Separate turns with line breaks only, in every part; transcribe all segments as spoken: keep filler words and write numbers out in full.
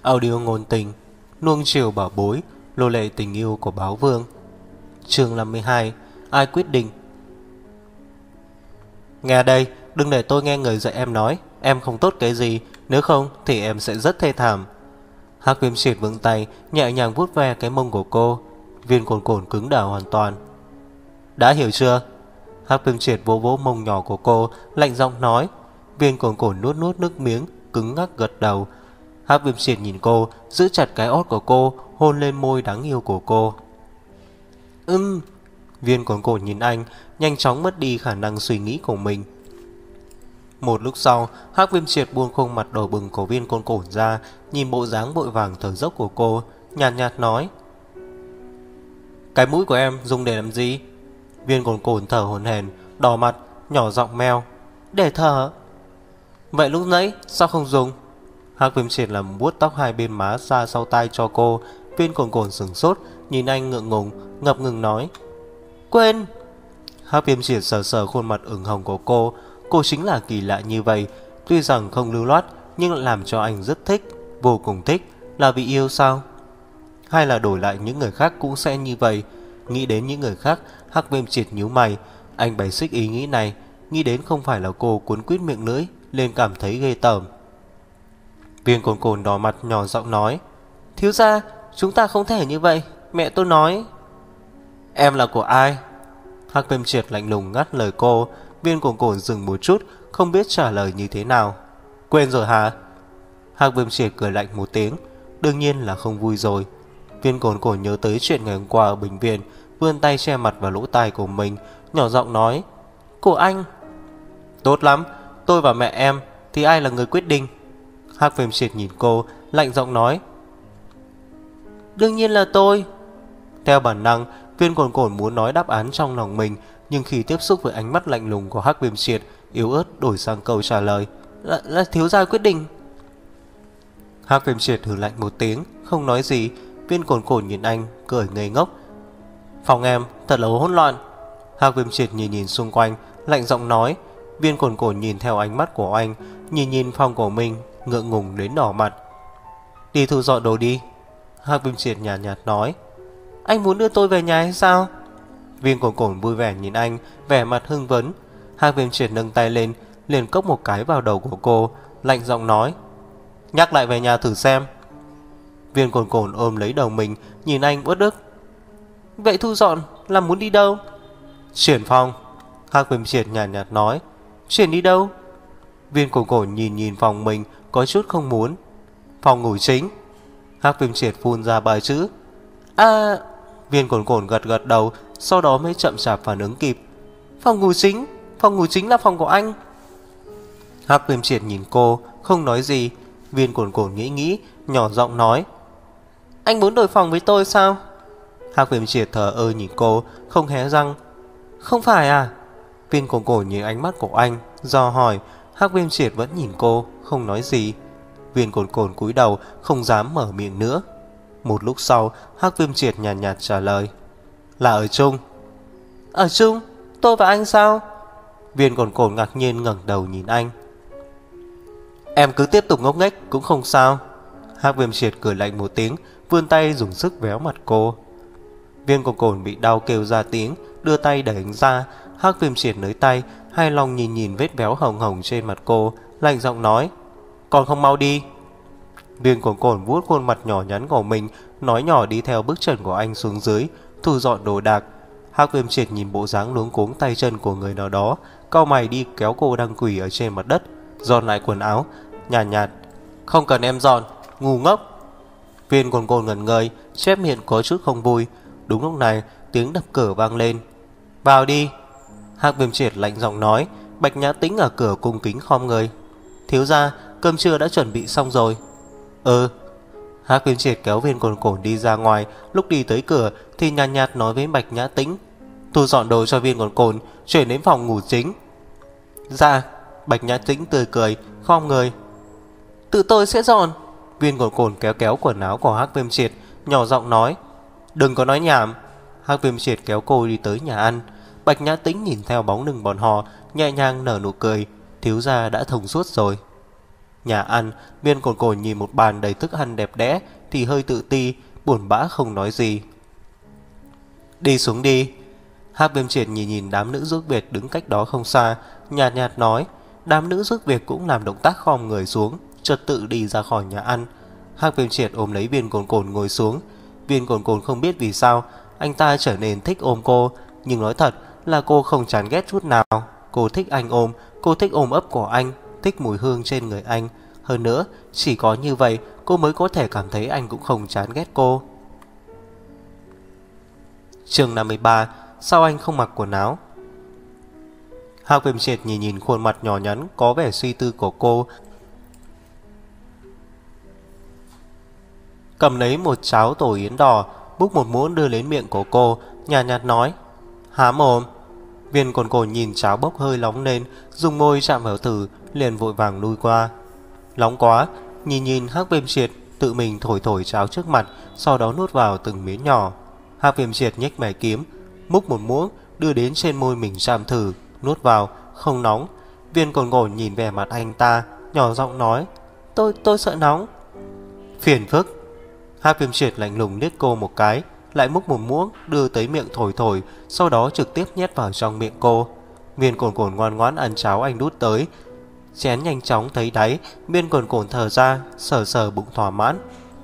Audio ngôn tình, nuông chiều bảo bối, lô lệ tình yêu của báo vương. Chương năm mươi hai. Ai quyết định? Nghe đây, đừng để tôi nghe người dạy em nói em không tốt cái gì, nếu không thì em sẽ rất thê thảm. Hắc Viêm Triệt vươn tay nhẹ nhàng vuốt ve cái mông của cô. Viên Cồn Cồn cứng đờ hoàn toàn. Đã hiểu chưa? Hắc Viêm Triệt vỗ vỗ mông nhỏ của cô, lạnh giọng nói. Viên Cồn Cồn nuốt nuốt nước miếng, cứng ngắc gật đầu. Hắc Viêm Triệt nhìn cô, giữ chặt cái ót của cô, hôn lên môi đáng yêu của cô. Ừm. Viên Cồn Cồn nhìn anh, nhanh chóng mất đi khả năng suy nghĩ của mình. Một lúc sau, Hắc Viêm Triệt buông khuôn mặt đỏ bừng của Viên Cồn Cồn ra, nhìn bộ dáng vội vàng thở dốc của cô, nhàn nhạt, nhạt nói. Cái mũi của em dùng để làm gì? Viên Cồn Cồn thở hổn hển, đỏ mặt, nhỏ giọng meo. Để thở. Vậy lúc nãy sao không dùng? Hắc Viêm Triệt làm vuốt tóc hai bên má ra sau tai cho cô. Viên Cồn Cồn sửng sốt, nhìn anh ngượng ngùng, ngập ngừng nói. Quên. Hắc Viêm Triệt sờ sờ khuôn mặt ửng hồng của cô. Cô chính là kỳ lạ như vậy, tuy rằng không lưu loát nhưng lại làm cho anh rất thích, vô cùng thích. Là vì yêu sao? Hay là đổi lại những người khác cũng sẽ như vậy? Nghĩ đến những người khác, Hắc Viêm Triệt nhíu mày. Anh bày xích ý nghĩ này, nghĩ đến không phải là cô cuốn quýt miệng lưỡi, nên cảm thấy ghê tởm. Viên Cồn Cồn đỏ mặt nhỏ giọng nói. Thiếu gia, chúng ta không thể như vậy, mẹ tôi nói. Em là của ai? Hắc Viêm Triệt lạnh lùng ngắt lời cô. Viên Cồn Cồn dừng một chút, không biết trả lời như thế nào. Quên rồi hả? Hắc Viêm Triệt cười lạnh một tiếng. Đương nhiên là không vui rồi. Viên Cồn Cồn nhớ tới chuyện ngày hôm qua ở bệnh viện, vươn tay che mặt vào lỗ tai của mình, nhỏ giọng nói. Của anh. Tốt lắm, tôi và mẹ em thì ai là người quyết định? Hắc Viêm Triệt nhìn cô, lạnh giọng nói. Đương nhiên là tôi. Theo bản năng, Viên Cồn Cồn muốn nói đáp án trong lòng mình, nhưng khi tiếp xúc với ánh mắt lạnh lùng của Hắc Viêm Triệt, yếu ớt đổi sang câu trả lời. Là, là thiếu gia quyết định. Hắc Viêm Triệt hừ lạnh một tiếng, không nói gì. Viên Cồn Cồn nhìn anh, cười ngây ngốc. Phòng em thật là hỗn loạn. Hắc Viêm Triệt nhìn nhìn xung quanh, lạnh giọng nói. Viên Cồn Cồn nhìn theo ánh mắt của anh, nhìn nhìn phòng của mình, ngượng ngùng đến đỏ mặt. Đi thu dọn đồ đi. Hắc Viêm Triệt nhạt nhạt nói. Anh muốn đưa tôi về nhà hay sao? Viên Cồn Cồn vui vẻ nhìn anh, vẻ mặt hưng phấn. Hắc Viêm Triệt nâng tay lên, liền cốc một cái vào đầu của cô, lạnh giọng nói. Nhắc lại về nhà thử xem. Viên Cồn Cồn ôm lấy đầu mình, nhìn anh uất ức. Vậy thu dọn là muốn đi đâu? Chuyển phòng. Hắc Viêm Triệt nhạt nhạt nói. Chuyển đi đâu? Viên Cồn Cồn nhìn nhìn phòng mình, có chút không muốn. Phòng ngủ chính. Hắc Viêm Triệt phun ra ba chữ. À. Viên Cồn Cồn gật gật đầu, sau đó mới chậm chạp phản ứng kịp. Phòng ngủ chính? Phòng ngủ chính là phòng của anh. Hắc Viêm Triệt nhìn cô, không nói gì. Viên Cồn Cồn nghĩ nghĩ, nhỏ giọng nói. Anh muốn đổi phòng với tôi sao? Hắc Viêm Triệt thờ ơ nhìn cô, không hé răng. Không phải à? Viên Cồn Cồn nhìn ánh mắt của anh, do hỏi. Hắc Viêm Triệt vẫn nhìn cô, không nói gì. Viên Cồn Cồn cúi đầu, không dám mở miệng nữa. Một lúc sau, Hắc Viêm Triệt nhàn nhạt, nhạt trả lời. Là ở chung. Ở chung? Tôi và anh sao? Viên Cồn Cồn ngạc nhiên ngẩng đầu nhìn anh. Em cứ tiếp tục ngốc nghếch cũng không sao. Hắc Viêm Triệt cười lạnh một tiếng, vươn tay dùng sức véo mặt cô. Viên Cồn Cồn bị đau kêu ra tiếng, đưa tay đẩy anh ra. Hắc Viêm Triệt nới tay, hai lòng nhìn nhìn vết véo hồng hồng trên mặt cô, lạnh giọng nói. Còn không mau đi. Viên Cồn Cồn vuốt khuôn mặt nhỏ nhắn của mình, nói nhỏ đi theo bước chân của anh xuống dưới, thu dọn đồ đạc. Hắc Viêm Triệt nhìn bộ dáng luống cuống tay chân của người nào đó, cau mày đi kéo cô đang quỳ ở trên mặt đất, dọn lại quần áo, nhàn nhạt, nhạt. Không cần em dọn, ngu ngốc. Viên Cồn Cồn ngẩn ngơi, chép miệng có chút không vui. Đúng lúc này, tiếng đập cửa vang lên. Vào đi. Hắc Viêm Triệt lạnh giọng nói. Bạch Nhã Tĩnh ở cửa cung kính khom người. Thiếu gia, cơm trưa đã chuẩn bị xong rồi. Ừ. Hắc Viêm Triệt kéo Viên Cồn Cồn đi ra ngoài. Lúc đi tới cửa thì nhàn nhạt, nhạt nói với Bạch Nhã Tĩnh. Thu dọn đồ cho Viên Cồn Cồn, chuyển đến phòng ngủ chính. Dạ. Bạch Nhã Tĩnh tươi cười, khom người. Tự tôi sẽ dọn. Viên Cồn Cồn kéo kéo quần áo của Hắc Viêm Triệt, nhỏ giọng nói. Đừng có nói nhảm. Hắc Viêm Triệt kéo cô đi tới nhà ăn. Bạch Nhã Tĩnh nhìn theo bóng lưng bọn họ, nhẹ nhàng nở nụ cười. Thiếu gia đã thông suốt rồi. nhà ăn. Viên Cồn Cồn nhìn một bàn đầy thức ăn đẹp đẽ thì hơi tự ti, buồn bã không nói gì. Đi xuống đi. Hắc Viêm Triệt nhìn nhìn đám nữ giúp việc đứng cách đó không xa, nhạt nhạt nói. Đám nữ giúp việc cũng làm động tác khom người xuống, trật tự đi ra khỏi nhà ăn. Hắc Viêm Triệt ôm lấy Viên Cồn Cồn ngồi xuống. Viên Cồn Cồn không biết vì sao anh ta trở nên thích ôm cô, nhưng nói thật là cô không chán ghét chút nào. Cô thích anh ôm, cô thích ôm ấp của anh, thích mùi hương trên người anh. Hơn nữa, chỉ có như vậy cô mới có thể cảm thấy anh cũng không chán ghét cô. Chương năm mươi ba. Sao anh không mặc quần áo? Hắc Viêm Triệt nhìn nhìn khuôn mặt nhỏ nhắn có vẻ suy tư của cô, cầm lấy một cháo tổ yến đỏ, búc một muỗng đưa lên miệng của cô, nhạt nhạt nói. Há mồm. Viên Cồn Cồn nhìn cháo bốc hơi nóng lên, dùng môi chạm vào thử, liền vội vàng lui qua. Nóng quá. Nhìn nhìn Hắc Viêm Triệt tự mình thổi thổi cháo trước mặt, sau đó nuốt vào từng miếng nhỏ. Hắc Viêm Triệt nhếch mày kiếm, múc một muỗng đưa đến trên môi mình chạm thử, nuốt vào, không nóng. Viên Cồn Cồn nhìn vẻ mặt anh ta, nhỏ giọng nói. Tôi tôi sợ nóng. Phiền phức. Hắc Viêm Triệt lạnh lùng liếc cô một cái, lại múc một muỗng đưa tới miệng thổi thổi, sau đó trực tiếp nhét vào trong miệng cô. Viên Cồn Cồn ngoan ngoãn ăn cháo anh đút tới. Chén nhanh chóng thấy đáy, Viên Cồn Cồn thở ra, sờ sờ bụng thỏa mãn.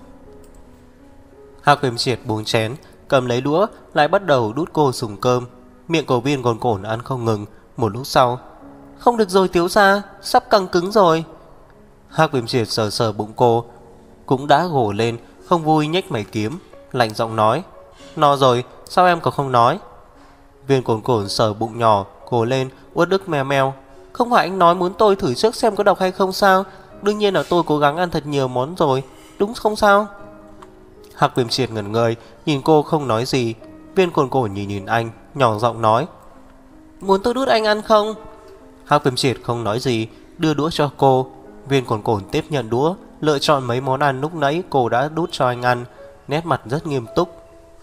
Hắc Viêm Triệt buông chén, cầm lấy đũa, lại bắt đầu đút cô sùng cơm. Miệng của Viên Cồn Cồn ăn không ngừng. Một lúc sau, không được rồi thiếu gia, sắp căng cứng rồi. Hắc Viêm Triệt sờ sờ bụng cô, cũng đã gổ lên, không vui nhếch mày kiếm, lạnh giọng nói. No rồi, sao em còn không nói? Viên Cồn Cồn sờ bụng nhỏ, gổ lên, uất ức meo meo. Không phải anh nói muốn tôi thử trước xem có độc hay không sao? Đương nhiên là tôi cố gắng ăn thật nhiều món rồi, đúng không sao? Hắc Viêm Triệt ngẩn người, nhìn cô không nói gì. Viên Cồn Cồn nhìn nhìn anh, nhỏ giọng nói. Muốn tôi đút anh ăn không? Hắc Viêm Triệt không nói gì, đưa đũa cho cô. Viên Cồn Cồn tiếp nhận đũa, lựa chọn mấy món ăn lúc nãy cô đã đút cho anh ăn, nét mặt rất nghiêm túc,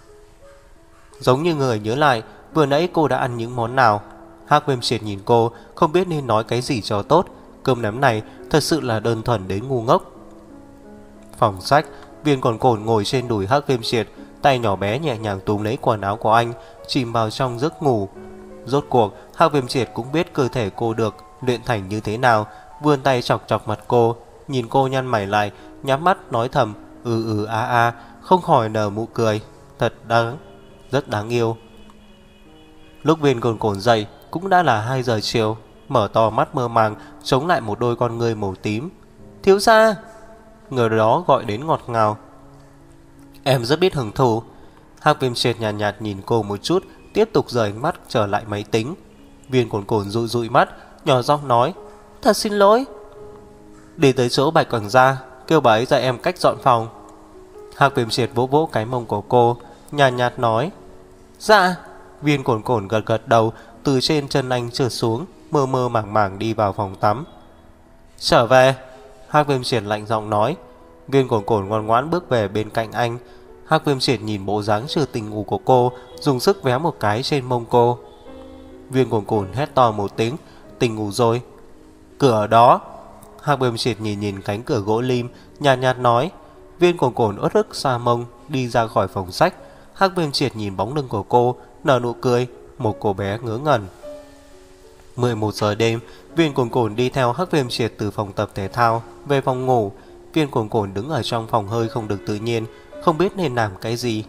giống như người nhớ lại vừa nãy cô đã ăn những món nào. Hắc Viêm Triệt nhìn cô, không biết nên nói cái gì cho tốt. Cơm nắm này thật sự là đơn thuần đến ngu ngốc. Phòng sách, Viên Cồn Cồn ngồi trên đùi Hắc Viêm Triệt, tay nhỏ bé nhẹ nhàng túm lấy quần áo của anh, chìm vào trong giấc ngủ. Rốt cuộc, Hắc Viêm Triệt cũng biết cơ thể cô được luyện thành như thế nào, vươn tay chọc chọc mặt cô, nhìn cô nhăn mày lại, nhắm mắt nói thầm ừ ừ a a, không khỏi nở nụ cười. Thật đáng, rất đáng yêu. Lúc Viên Cồn Cồn dậy cũng đã là hai giờ chiều, mở to mắt mơ màng, chống lại một đôi con ngươi màu tím. Thiếu gia! Người đó gọi đến ngọt ngào. Em rất biết hưởng thụ. Hắc Viêm Triệt nhàn nhạt, nhạt nhìn cô một chút, tiếp tục rời mắt trở lại máy tính. Viên Cồn Cồn dụi dụi mắt, nhỏ giọng nói. Thật xin lỗi. Đi tới chỗ Bạch Quảng Gia, kêu bà ấy dạy em cách dọn phòng. Hắc Viêm Triệt vỗ vỗ cái mông của cô, nhàn nhạt, nhạt nói. Dạ. Viên Cồn Cồn gật gật đầu, từ trên chân anh trượt xuống, mơ mơ màng màng đi vào phòng tắm. Trở về. Hắc Viêm Triệt lạnh giọng nói. Viên Cồn Cồn ngoan ngoãn bước về bên cạnh anh. Hắc Viêm Triệt nhìn bộ dáng chưa tỉnh ngủ của cô, dùng sức véo một cái trên mông cô. Viên Cồn Cồn hét to một tiếng. Tỉnh ngủ rồi. Cửa ở đó. Hắc Viêm Triệt nhìn nhìn cánh cửa gỗ lim, nhạt nhạt nói. Viên Cồn Cồn uất ức xa mông đi ra khỏi phòng sách. Hắc Viêm Triệt nhìn bóng lưng của cô, nở nụ cười. Một cô bé ngớ ngẩn. mười một giờ đêm, Viên Cồn Cồn đi theo Hắc Viêm Triệt từ phòng tập thể thao về phòng ngủ. Viên Cồn Cồn đứng ở trong phòng hơi không được tự nhiên, không biết nên làm cái gì.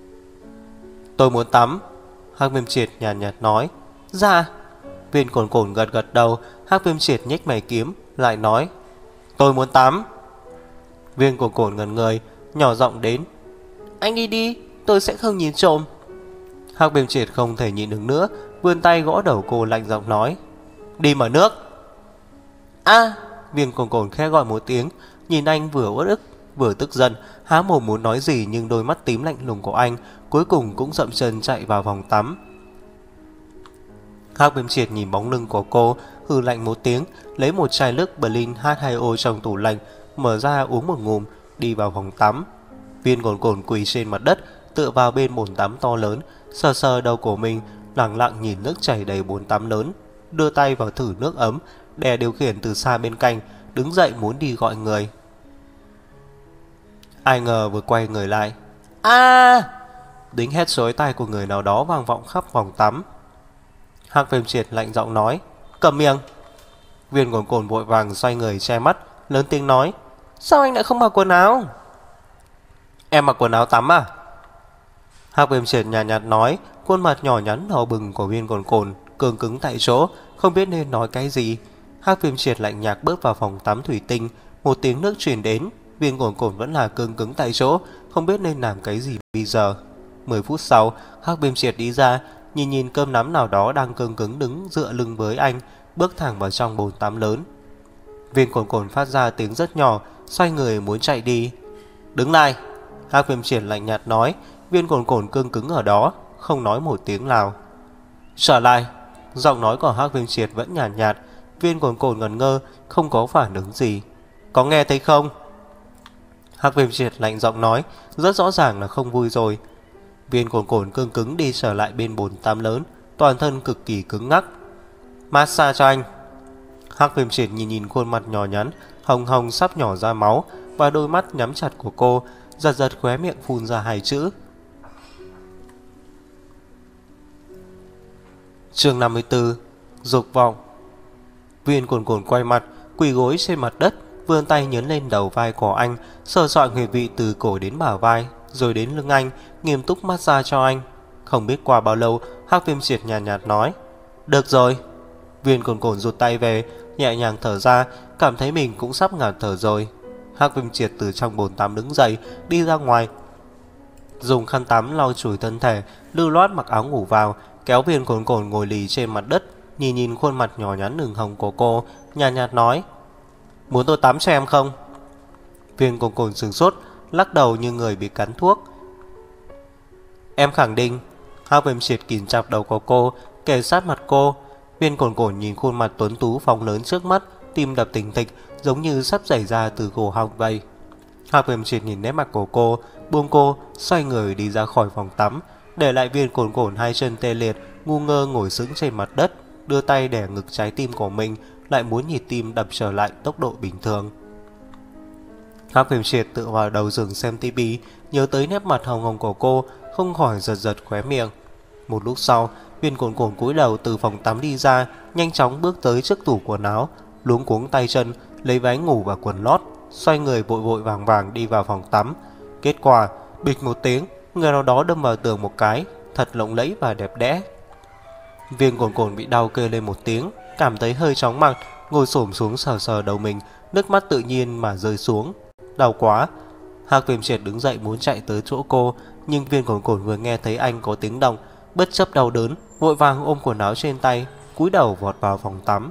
Tôi muốn tắm. Hắc Viêm Triệt nhàn nhạt, nhạt nói. Dạ. Viên Cồn Cồn gật gật đầu. Hắc Viêm Triệt nhếch mày kiếm, lại nói. Tôi muốn tắm. Viên Cồn Cồn ngẩn người, nhỏ giọng đến. Anh đi đi, tôi sẽ không nhìn trộm. Hắc Viêm Triệt không thể nhịn được nữa, vươn tay gõ đầu cô lạnh giọng nói. Đi mở nước. A. À, Viên Cồn Cồn khẽ gọi một tiếng, nhìn anh vừa uất ức vừa tức giận, há mồm muốn nói gì nhưng đôi mắt tím lạnh lùng của anh cuối cùng cũng dậm chân chạy vào phòng tắm. Hắc Viêm Triệt nhìn bóng lưng của cô, hừ lạnh một tiếng, lấy một chai nước Berlin H hai O trong tủ lạnh, mở ra uống một ngụm, đi vào phòng tắm. Viên Cồn Cồn quỳ trên mặt đất, tựa vào bên bồn tắm to lớn, sờ sờ đầu của mình, lặng lặng nhìn nước chảy đầy bồn tắm lớn, đưa tay vào thử nước ấm, đè điều khiển từ xa bên cạnh, đứng dậy muốn đi gọi người. Ai ngờ vừa quay người lại, a tiếng hét xối tai của người nào đó vang vọng khắp phòng tắm. Hắc Viêm Triệt lạnh giọng nói, cầm miệng. Viên Cồn Cồn vội vàng xoay người che mắt, lớn tiếng nói, sao anh lại không mặc quần áo? Em mặc quần áo tắm à? Hắc Viêm Triệt nhàn nhạt, nhạt nói, khuôn mặt nhỏ nhắn đỏ bừng của Viên Cồn Cồn cứng cứng tại chỗ, không biết nên nói cái gì. Hắc Viêm Triệt lạnh nhạt bước vào phòng tắm thủy tinh, một tiếng nước truyền đến. Viên Cồn Cồn vẫn là cứng cứng tại chỗ, không biết nên làm cái gì bây giờ. Mười phút sau, Hắc Viêm Triệt đi ra, nhìn nhìn cơm nắm nào đó đang cứng cứng đứng dựa lưng với anh, bước thẳng vào trong bồn tắm lớn. Viên Cồn Cồn phát ra tiếng rất nhỏ, xoay người muốn chạy đi. Đứng lại, Hắc Viêm Triệt lạnh nhạt nói. Viên Cồn Cồn cứng cứng ở đó, không nói một tiếng nào. Trở lại, giọng nói của Hắc Viêm Triệt vẫn nhàn nhạt, nhạt. Viên Cồn Cồn ngẩn ngơ, không có phản ứng gì. Có nghe thấy không? Hắc Viêm Triệt lạnh giọng nói, rất rõ ràng là không vui rồi. Viên Cồn Cồn cứng cứng đi trở lại bên bồn tắm lớn, toàn thân cực kỳ cứng ngắc. Massage cho anh. Hắc Viêm Triệt nhìn nhìn khuôn mặt nhỏ nhắn, hồng hồng sắp nhỏ ra máu, và đôi mắt nhắm chặt của cô, giật giật khóe miệng phun ra hai chữ. Chương năm mươi tư. Dục vọng. Viên Cồn Cồn quay mặt, quỳ gối trên mặt đất, vươn tay nhấn lên đầu vai của anh, sờ soạn huyệt vị từ cổ đến bả vai, rồi đến lưng anh, nghiêm túc massage cho anh. Không biết qua bao lâu, Hắc Viêm Triệt nhàn nhạt, nhạt nói, được rồi. Viên Cồn Cồn rụt tay về, nhẹ nhàng thở ra, cảm thấy mình cũng sắp ngạt thở rồi. Hắc Viêm Triệt từ trong bồn tắm đứng dậy, đi ra ngoài, dùng khăn tắm lau chùi thân thể, lưu loát mặc áo ngủ vào, kéo Viên Cồn Cồn ngồi lì trên mặt đất, nhìn nhìn khuôn mặt nhỏ nhắn ửng hồng của cô, nhàn nhạt, nhạt nói, muốn tôi tắm cho em không? Viên Cồn Cồn sửng sốt, lắc đầu như người bị cắn thuốc. Em khẳng định. Hắc Viêm Triệt kìm chặt đầu của cô, kề sát mặt cô. Viên Cồn Cồn nhìn khuôn mặt tuấn tú phóng lớn trước mắt, tim đập thình thịch, giống như sắp xảy ra từ cổ họng vậy. Hắc Viêm Triệt nhìn nét mặt của cô, buông cô, xoay người đi ra khỏi phòng tắm, để lại Viên Cồn Cồn hai chân tê liệt, ngu ngơ ngồi sững trên mặt đất, đưa tay đè ngực trái tim của mình, lại muốn nhịp tim đập trở lại tốc độ bình thường. Hắc Viêm Triệt tựa vào đầu giường xem tivi, nhớ tới nét mặt hồng hồng của cô, không khỏi giật giật khóe miệng. Một lúc sau, Viên Cồn Cồn cúi đầu từ phòng tắm đi ra, nhanh chóng bước tới trước tủ quần áo, luống cuống tay chân, lấy váy ngủ và quần lót, xoay người vội vội vàng vàng đi vào phòng tắm. Kết quả, bịch một tiếng, người nào đó đâm vào tường một cái, thật lộng lẫy và đẹp đẽ. Viên Cồn Cồn bị đau kêu lên một tiếng, cảm thấy hơi chóng mặt, ngồi xổm xuống sờ sờ đầu mình, nước mắt tự nhiên mà rơi xuống. Đau quá. Hắc Viêm Triệt đứng dậy muốn chạy tới chỗ cô, nhưng Viên Cồn Cồn vừa nghe thấy anh có tiếng động, bất chấp đau đớn, vội vàng ôm quần áo trên tay, cúi đầu vọt vào phòng tắm.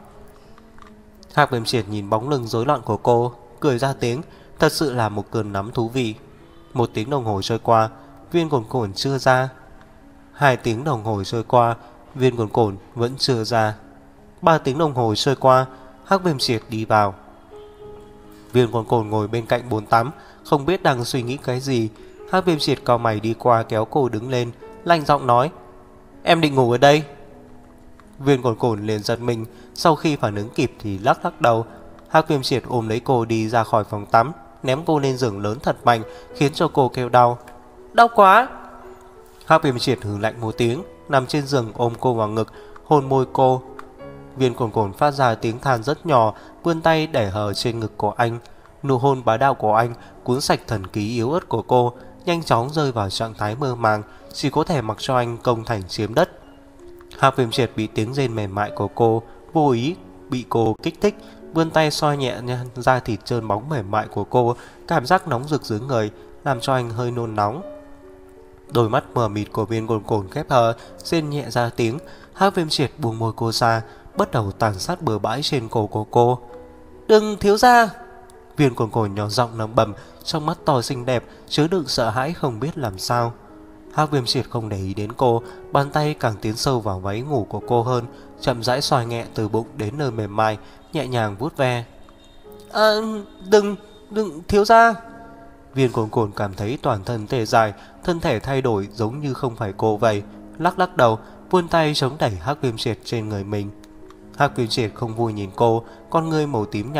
Hắc Viêm Triệt nhìn bóng lưng rối loạn của cô, cười ra tiếng, thật sự là một cơn nắm thú vị. Một tiếng đồng hồ trôi qua, Viên Cồn Cồn chưa ra. Hai tiếng đồng hồ trôi qua, Viên Cồn Cồn vẫn chưa ra. Ba tiếng đồng hồ trôi qua, Hắc Viêm Triệt đi vào. Viên Cồn Cồn ngồi bên cạnh bồn tắm, không biết đang suy nghĩ cái gì. Hắc Viêm Triệt cau mày đi qua kéo cô đứng lên, lạnh giọng nói, em định ngủ ở đây? Viên Cồn Cồn liền giật mình, sau khi phản ứng kịp thì lắc lắc đầu. Hắc Viêm Triệt ôm lấy cô đi ra khỏi phòng tắm, ném cô lên giường lớn thật mạnh, khiến cho cô kêu đau. Đau quá. Hắc Viêm Triệt hừ lạnh một tiếng, nằm trên giường ôm cô vào ngực, hôn môi cô. Viên Cồn Cồn phát ra tiếng than rất nhỏ, vươn tay để hờ trên ngực của anh. Nụ hôn bá đạo của anh cuốn sạch thần ký yếu ớt của cô, nhanh chóng rơi vào trạng thái mơ màng, chỉ có thể mặc cho anh công thành chiếm đất. Hắc Viêm Triệt bị tiếng rên mềm mại của cô vô ý bị cô kích thích, vươn tay xoa nhẹ da thịt trơn bóng mềm mại của cô, cảm giác nóng rực dưới người làm cho anh hơi nôn nóng. Đôi mắt mờ mịt của Viên Cồn Cồn khép hờ, rên nhẹ ra tiếng. Hắc Viêm Triệt buông môi cô ra, bắt đầu tàn sát bừa bãi trên cổ của cô. Đừng, thiếu gia. Viên Cồn Cồn nhỏ giọng lẩm bẩm, trong mắt to xinh đẹp chứa đựng sợ hãi không biết làm sao. Hắc Viêm Triệt không để ý đến cô, bàn tay càng tiến sâu vào váy ngủ của cô hơn, chậm rãi xoa nhẹ từ bụng đến nơi mềm mại, nhẹ nhàng vuốt ve. À, đừng, đừng, thiếu gia. Viên Cồn Cồn cảm thấy toàn thân tê dại, thân thể thay đổi giống như không phải cô vậy, lắc lắc đầu, vươn tay chống đẩy Hắc Viêm Triệt trên người mình. Hắc Viêm Triệt không vui nhìn cô, con ngươi màu tím nhạt,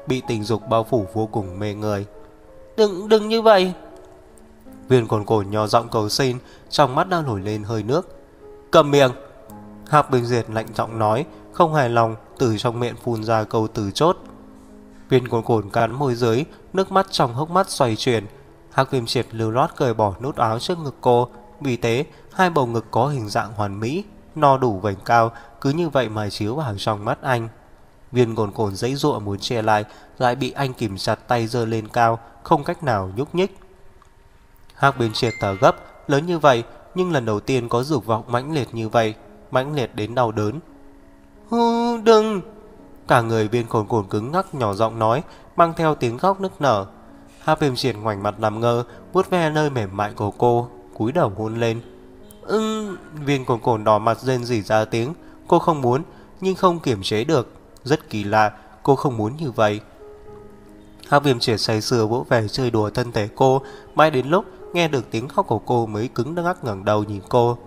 bị tình dục bao phủ vô cùng mê người. Đừng, đừng như vậy. Viên Cồn Cồn nhỏ giọng cầu xin, trong mắt đang nổi lên hơi nước. Cầm miệng. Hạc Bình Diệt lạnh giọng nói, không hài lòng, từ trong miệng phun ra câu từ chốt. Viên Cồn Cồn cắn môi dưới, nước mắt trong hốc mắt xoay chuyển. Hạc Viêm Triệt lưu loát cởi bỏ nút áo trước ngực cô, vì thế hai bầu ngực có hình dạng hoàn mỹ, no đủ vành cao, cứ như vậy mà chiếu vào trong mắt anh. Viên Cồn Cồn giãy giụa muốn che lại, lại bị anh kìm chặt tay giơ lên cao, không cách nào nhúc nhích. Hạc Viêm Triệt thở gấp, lớn như vậy, nhưng lần đầu tiên có dục vọng mãnh liệt như vậy, mãnh liệt đến đau đớn. Hừ, đừng! Cả người Viên Cồn Cồn cứng ngắc nhỏ giọng nói, mang theo tiếng khóc nức nở. Hạc Viêm Triệt ngoảnh mặt làm ngơ, vuốt ve nơi mềm mại của cô, cúi đầu hôn lên. Ừm, Viên Cồn Cồn đỏ mặt rên rỉ ra tiếng. Cô không muốn, nhưng không kiềm chế được. Rất kỳ lạ, cô không muốn như vậy. Hạc Viêm Triệt say sưa vỗ về chơi đùa thân thể cô, mãi đến lúc nghe được tiếng khóc của cô mới cứng ngắc ngẩng đầu nhìn cô.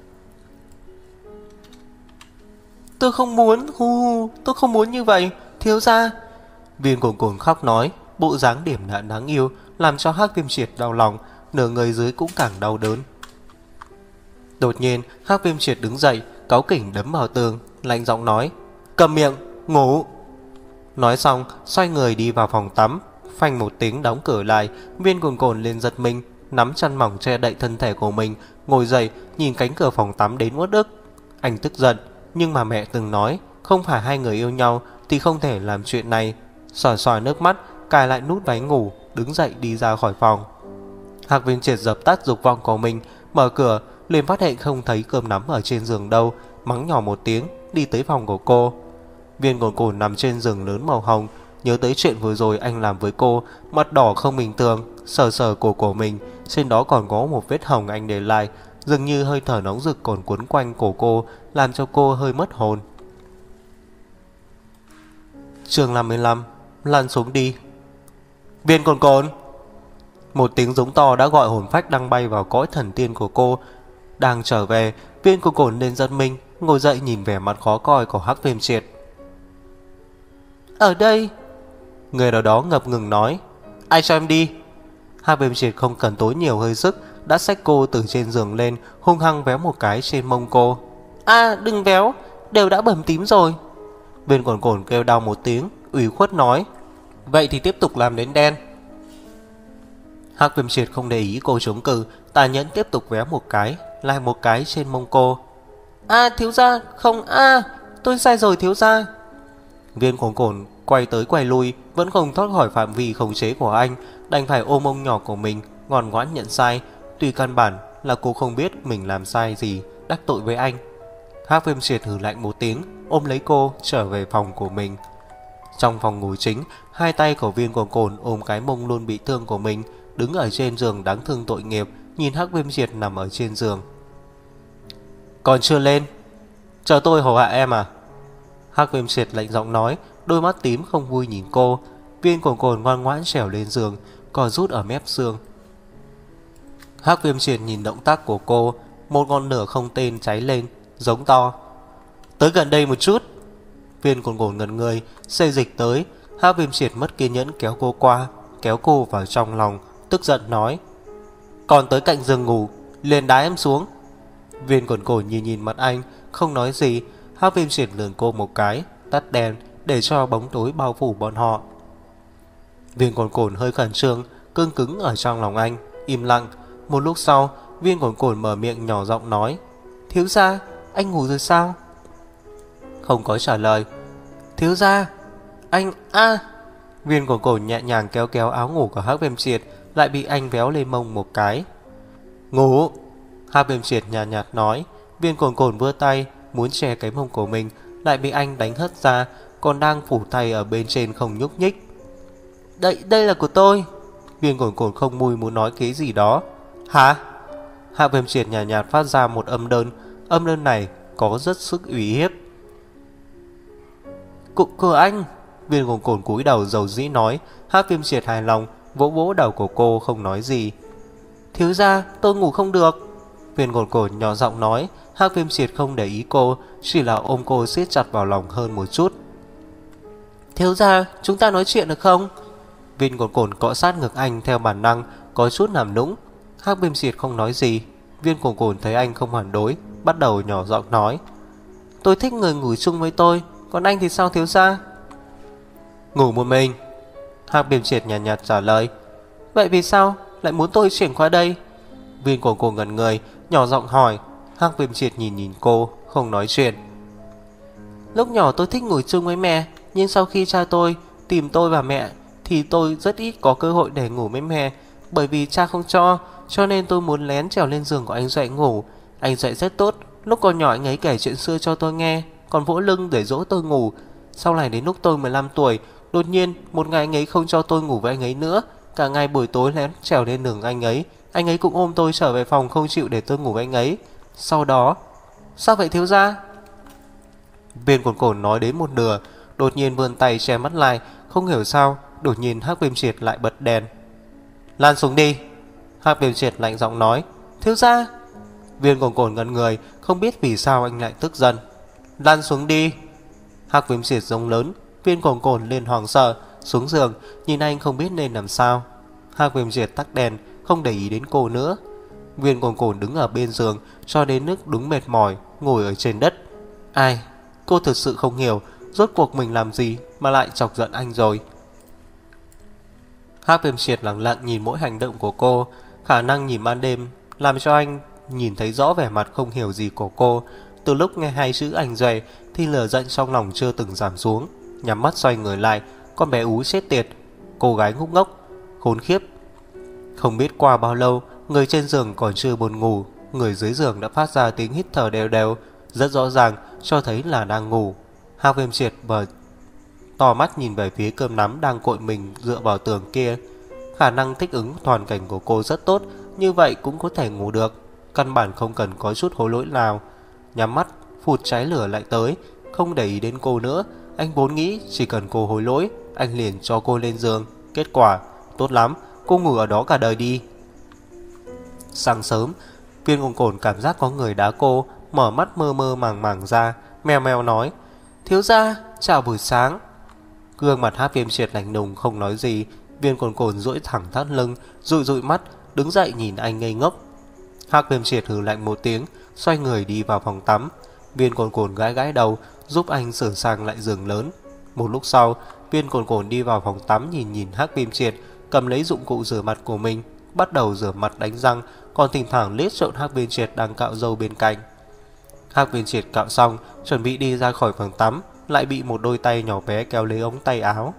Tôi không muốn, hu hu, tôi không muốn như vậy, thiếu gia. Viên Cồn Cồn khóc nói, bộ dáng điểm đạm đáng yêu, làm cho Hạc Viêm Triệt đau lòng, nửa người dưới cũng càng đau đớn. Đột nhiên, Hạc Viêm Triệt đứng dậy, cáu kỉnh đấm vào tường, lạnh giọng nói, cầm miệng, ngủ. Nói xong, xoay người đi vào phòng tắm, phanh một tiếng đóng cửa lại. Viên Cồn Cồn lên giật mình, nắm chăn mỏng che đậy thân thể của mình, ngồi dậy nhìn cánh cửa phòng tắm đến uất ức. Anh tức giận, nhưng mà mẹ từng nói, không phải hai người yêu nhau thì không thể làm chuyện này. Xòi xòi nước mắt, cài lại nút váy ngủ, đứng dậy đi ra khỏi phòng. Hạc Viêm Triệt dập tắt dục vọng của mình, mở cửa, liền phát hiện không thấy cơm nắm ở trên giường đâu, mắng nhỏ một tiếng, đi tới phòng của cô. Viên Cồn Cồn nằm trên giường lớn màu hồng, nhớ tới chuyện vừa rồi anh làm với cô, mặt đỏ không bình thường, sờ sờ cổ của mình, trên đó còn có một vết hồng anh để lại, dường như hơi thở nóng rực còn quấn quanh cổ cô, làm cho cô hơi mất hồn. Chương năm mươi lăm, lăn xuống đi. Viên Cồn Cồn! Một tiếng giống to đã gọi hồn phách đang bay vào cõi thần tiên của cô. Đang trở về, Viên Cồn Cồn lên giật mình, ngồi dậy nhìn vẻ mặt khó coi của Hắc Viêm Triệt. Ở đây! Người nào đó ngập ngừng nói. Ai cho em đi? Hắc Viêm Triệt không cần tốn nhiều hơi sức, đã xách cô từ trên giường lên, hung hăng véo một cái trên mông cô. À, đừng véo, đều đã bầm tím rồi. Viên Cồn Cồn kêu đau một tiếng, ủy khuất nói. Vậy thì tiếp tục làm đến đen. Hắc Viêm Triệt không để ý cô chống cự, tàn nhẫn tiếp tục véo một cái, lại một cái trên mông cô. À, thiếu gia, không, à, tôi sai rồi thiếu gia. Viên Cồn Cồn quay tới quay lui, vẫn không thoát khỏi phạm vi khống chế của anh, đành phải ôm mông nhỏ của mình, ngoan ngoãn nhận sai. Tuy căn bản là cô không biết mình làm sai gì, đắc tội với anh. Hắc Viêm Triệt hừ lạnh một tiếng, ôm lấy cô trở về phòng của mình. Trong phòng ngủ chính, hai tay của Viên Cồn Cồn ôm cái mông luôn bị thương của mình, đứng ở trên giường đáng thương tội nghiệp, nhìn Hắc Viêm Triệt nằm ở trên giường. Còn chưa lên? Chờ tôi hầu hạ em à? Hắc Viêm Triệt lạnh giọng nói, đôi mắt tím không vui nhìn cô. Viên Cồn Cồn ngoan ngoãn trèo lên giường, cò rút ở mép giường. Hắc Viêm Triệt nhìn động tác của cô, một ngọn lửa không tên cháy lên, giống to. Tới gần đây một chút. Viên Cồn Cồn ngẩn người, xê dịch tới. Hắc Viêm Triệt mất kiên nhẫn kéo cô qua, kéo cô vào trong lòng, tức giận nói. Còn tới cạnh giường ngủ, liền đá em xuống. Viên Cồn Cồn nhìn nhìn mặt anh, không nói gì. Hắc Viêm Triệt lườn cô một cái, tắt đèn để cho bóng tối bao phủ bọn họ. Viên Cồn Cồn hơi khẩn trương, cương cứng ở trong lòng anh, im lặng. Một lúc sau, Viên Cồn Cồn mở miệng nhỏ giọng nói. Thiếu gia, anh ngủ rồi sao? Không có trả lời. Thiếu gia, anh a. Viên Cồn Cồn nhẹ nhàng kéo kéo áo ngủ của Hắc Viêm Triệt, lại bị anh véo lên mông một cái. Ngủ. Hắc Viêm Triệt nhạt nhạt nói. Viên Cồn Cồn vươn tay muốn che cái mông của mình, lại bị anh đánh hất ra, còn đang phủ tay ở bên trên không nhúc nhích. Đây, đây là của tôi. Viên Cồn Cồn không mùi muốn nói cái gì đó. Hả? Hắc Viêm Triệt nhạt nhạt phát ra một âm đơn. Âm đơn này có rất sức uy hiếp. Của, của anh. Viên Cồn Cồn cúi đầu dầu dĩ nói. Hắc Viêm Triệt hài lòng, vỗ vỗ đầu của cô không nói gì. Thiếu gia, tôi ngủ không được. Viên Cồn Cồn nhỏ giọng nói. Hắc Viêm Triệt không để ý cô, chỉ là ôm cô siết chặt vào lòng hơn một chút. Thiếu gia, chúng ta nói chuyện được không? Viên Cồn Cồn cọ sát ngực anh theo bản năng, có chút làm nũng. Hắc Viêm Triệt không nói gì. Viên Cồn Cồn thấy anh không phản đối, bắt đầu nhỏ giọng nói: Tôi thích người ngủ chung với tôi, còn anh thì sao thiếu gia? Ngủ một mình. Hắc Viêm Triệt nhàn nhạt, nhạt trả lời. Vậy vì sao lại muốn tôi chuyển qua đây? Viên Cồn Cồn ngẩn người, nhỏ giọng hỏi. Hắc Viêm Triệt nhìn nhìn cô, không nói chuyện. Lúc nhỏ tôi thích ngủ chung với mẹ, nhưng sau khi cha tôi tìm tôi và mẹ thì tôi rất ít có cơ hội để ngủ với mẹ. Bởi vì cha không cho, cho nên tôi muốn lén trèo lên giường của anh Duệ ngủ. Anh Duệ rất tốt, lúc còn nhỏ anh ấy kể chuyện xưa cho tôi nghe, còn vỗ lưng để dỗ tôi ngủ. Sau này đến lúc tôi mười lăm tuổi, đột nhiên một ngày anh ấy không cho tôi ngủ với anh ấy nữa. Cả ngày buổi tối lén trèo lên giường anh ấy. Anh ấy cũng ôm tôi trở về phòng, không chịu để tôi ngủ với anh ấy. Sau đó... Sao vậy thiếu gia? Viên Cồn Cồn nói đến một nửa, đột nhiên vươn tay che mắt lại. Không hiểu sao, đột nhiên Hắc Viêm Triệt lại bật đèn. Lan xuống đi. Hắc Viêm Triệt lạnh giọng nói. Thiếu gia. Viên Cồn Cồn ngẩn người, không biết vì sao anh lại tức giận. Lan xuống đi. Hắc Viêm Triệt giống lớn. Viên Cồn Cồn lên hoảng sợ, xuống giường, nhìn anh không biết nên làm sao. Hắc Viêm Triệt tắt đèn, không để ý đến cô nữa. Viên Cồn Cồn đứng ở bên giường cho đến lúc đứng mệt mỏi, ngồi ở trên đất. Ai, cô thực sự không hiểu rốt cuộc mình làm gì mà lại chọc giận anh rồi. Hắc Viêm Triệt lặng lặng nhìn mỗi hành động của cô, khả năng nhìn ban đêm làm cho anh nhìn thấy rõ vẻ mặt không hiểu gì của cô. Từ lúc nghe hai chữ anh Duệ thì lửa giận trong lòng chưa từng giảm xuống. Nhắm mắt xoay người lại, con bé ú chết tiệt, cô gái ngốc ngốc, khốn khiếp. Không biết qua bao lâu, người trên giường còn chưa buồn ngủ, người dưới giường đã phát ra tiếng hít thở đều đều, rất rõ ràng cho thấy là đang ngủ. Hắc Viêm Triệt và to mắt nhìn về phía cơm nắm đang cội mình dựa vào tường kia. Khả năng thích ứng hoàn cảnh của cô rất tốt, như vậy cũng có thể ngủ được, căn bản không cần có chút hối lỗi nào. Nhắm mắt, phụt cháy lửa lại tới, không để ý đến cô nữa. Anh vốn nghĩ chỉ cần cô hối lỗi, anh liền cho cô lên giường. Kết quả, tốt lắm, cô ngủ ở đó cả đời đi. Sáng sớm, Viên Cồn Cồn cảm giác có người đá cô, mở mắt mơ mơ màng màng ra, meo meo nói: Thiếu gia, chào buổi sáng. Gương mặt Hắc Viêm Triệt lạnh lùng không nói gì. Viên Cồn Cồn duỗi thẳng thắt lưng, dụi dụi mắt, đứng dậy nhìn anh ngây ngốc. Hắc Viêm Triệt hừ lạnh một tiếng, xoay người đi vào phòng tắm. Viên Cồn Cồn gãi gãi đầu, giúp anh sửa sang lại giường lớn. Một lúc sau, Viên Cồn Cồn đi vào phòng tắm, nhìn nhìn Hắc Viêm Triệt, cầm lấy dụng cụ rửa mặt của mình, bắt đầu rửa mặt đánh răng, còn thỉnh thoảng liếc trộn Hắc Viêm Triệt đang cạo râu bên cạnh. Hắc Viêm Triệt cạo xong, chuẩn bị đi ra khỏi phòng tắm, lại bị một đôi tay nhỏ bé kéo lấy ống tay áo.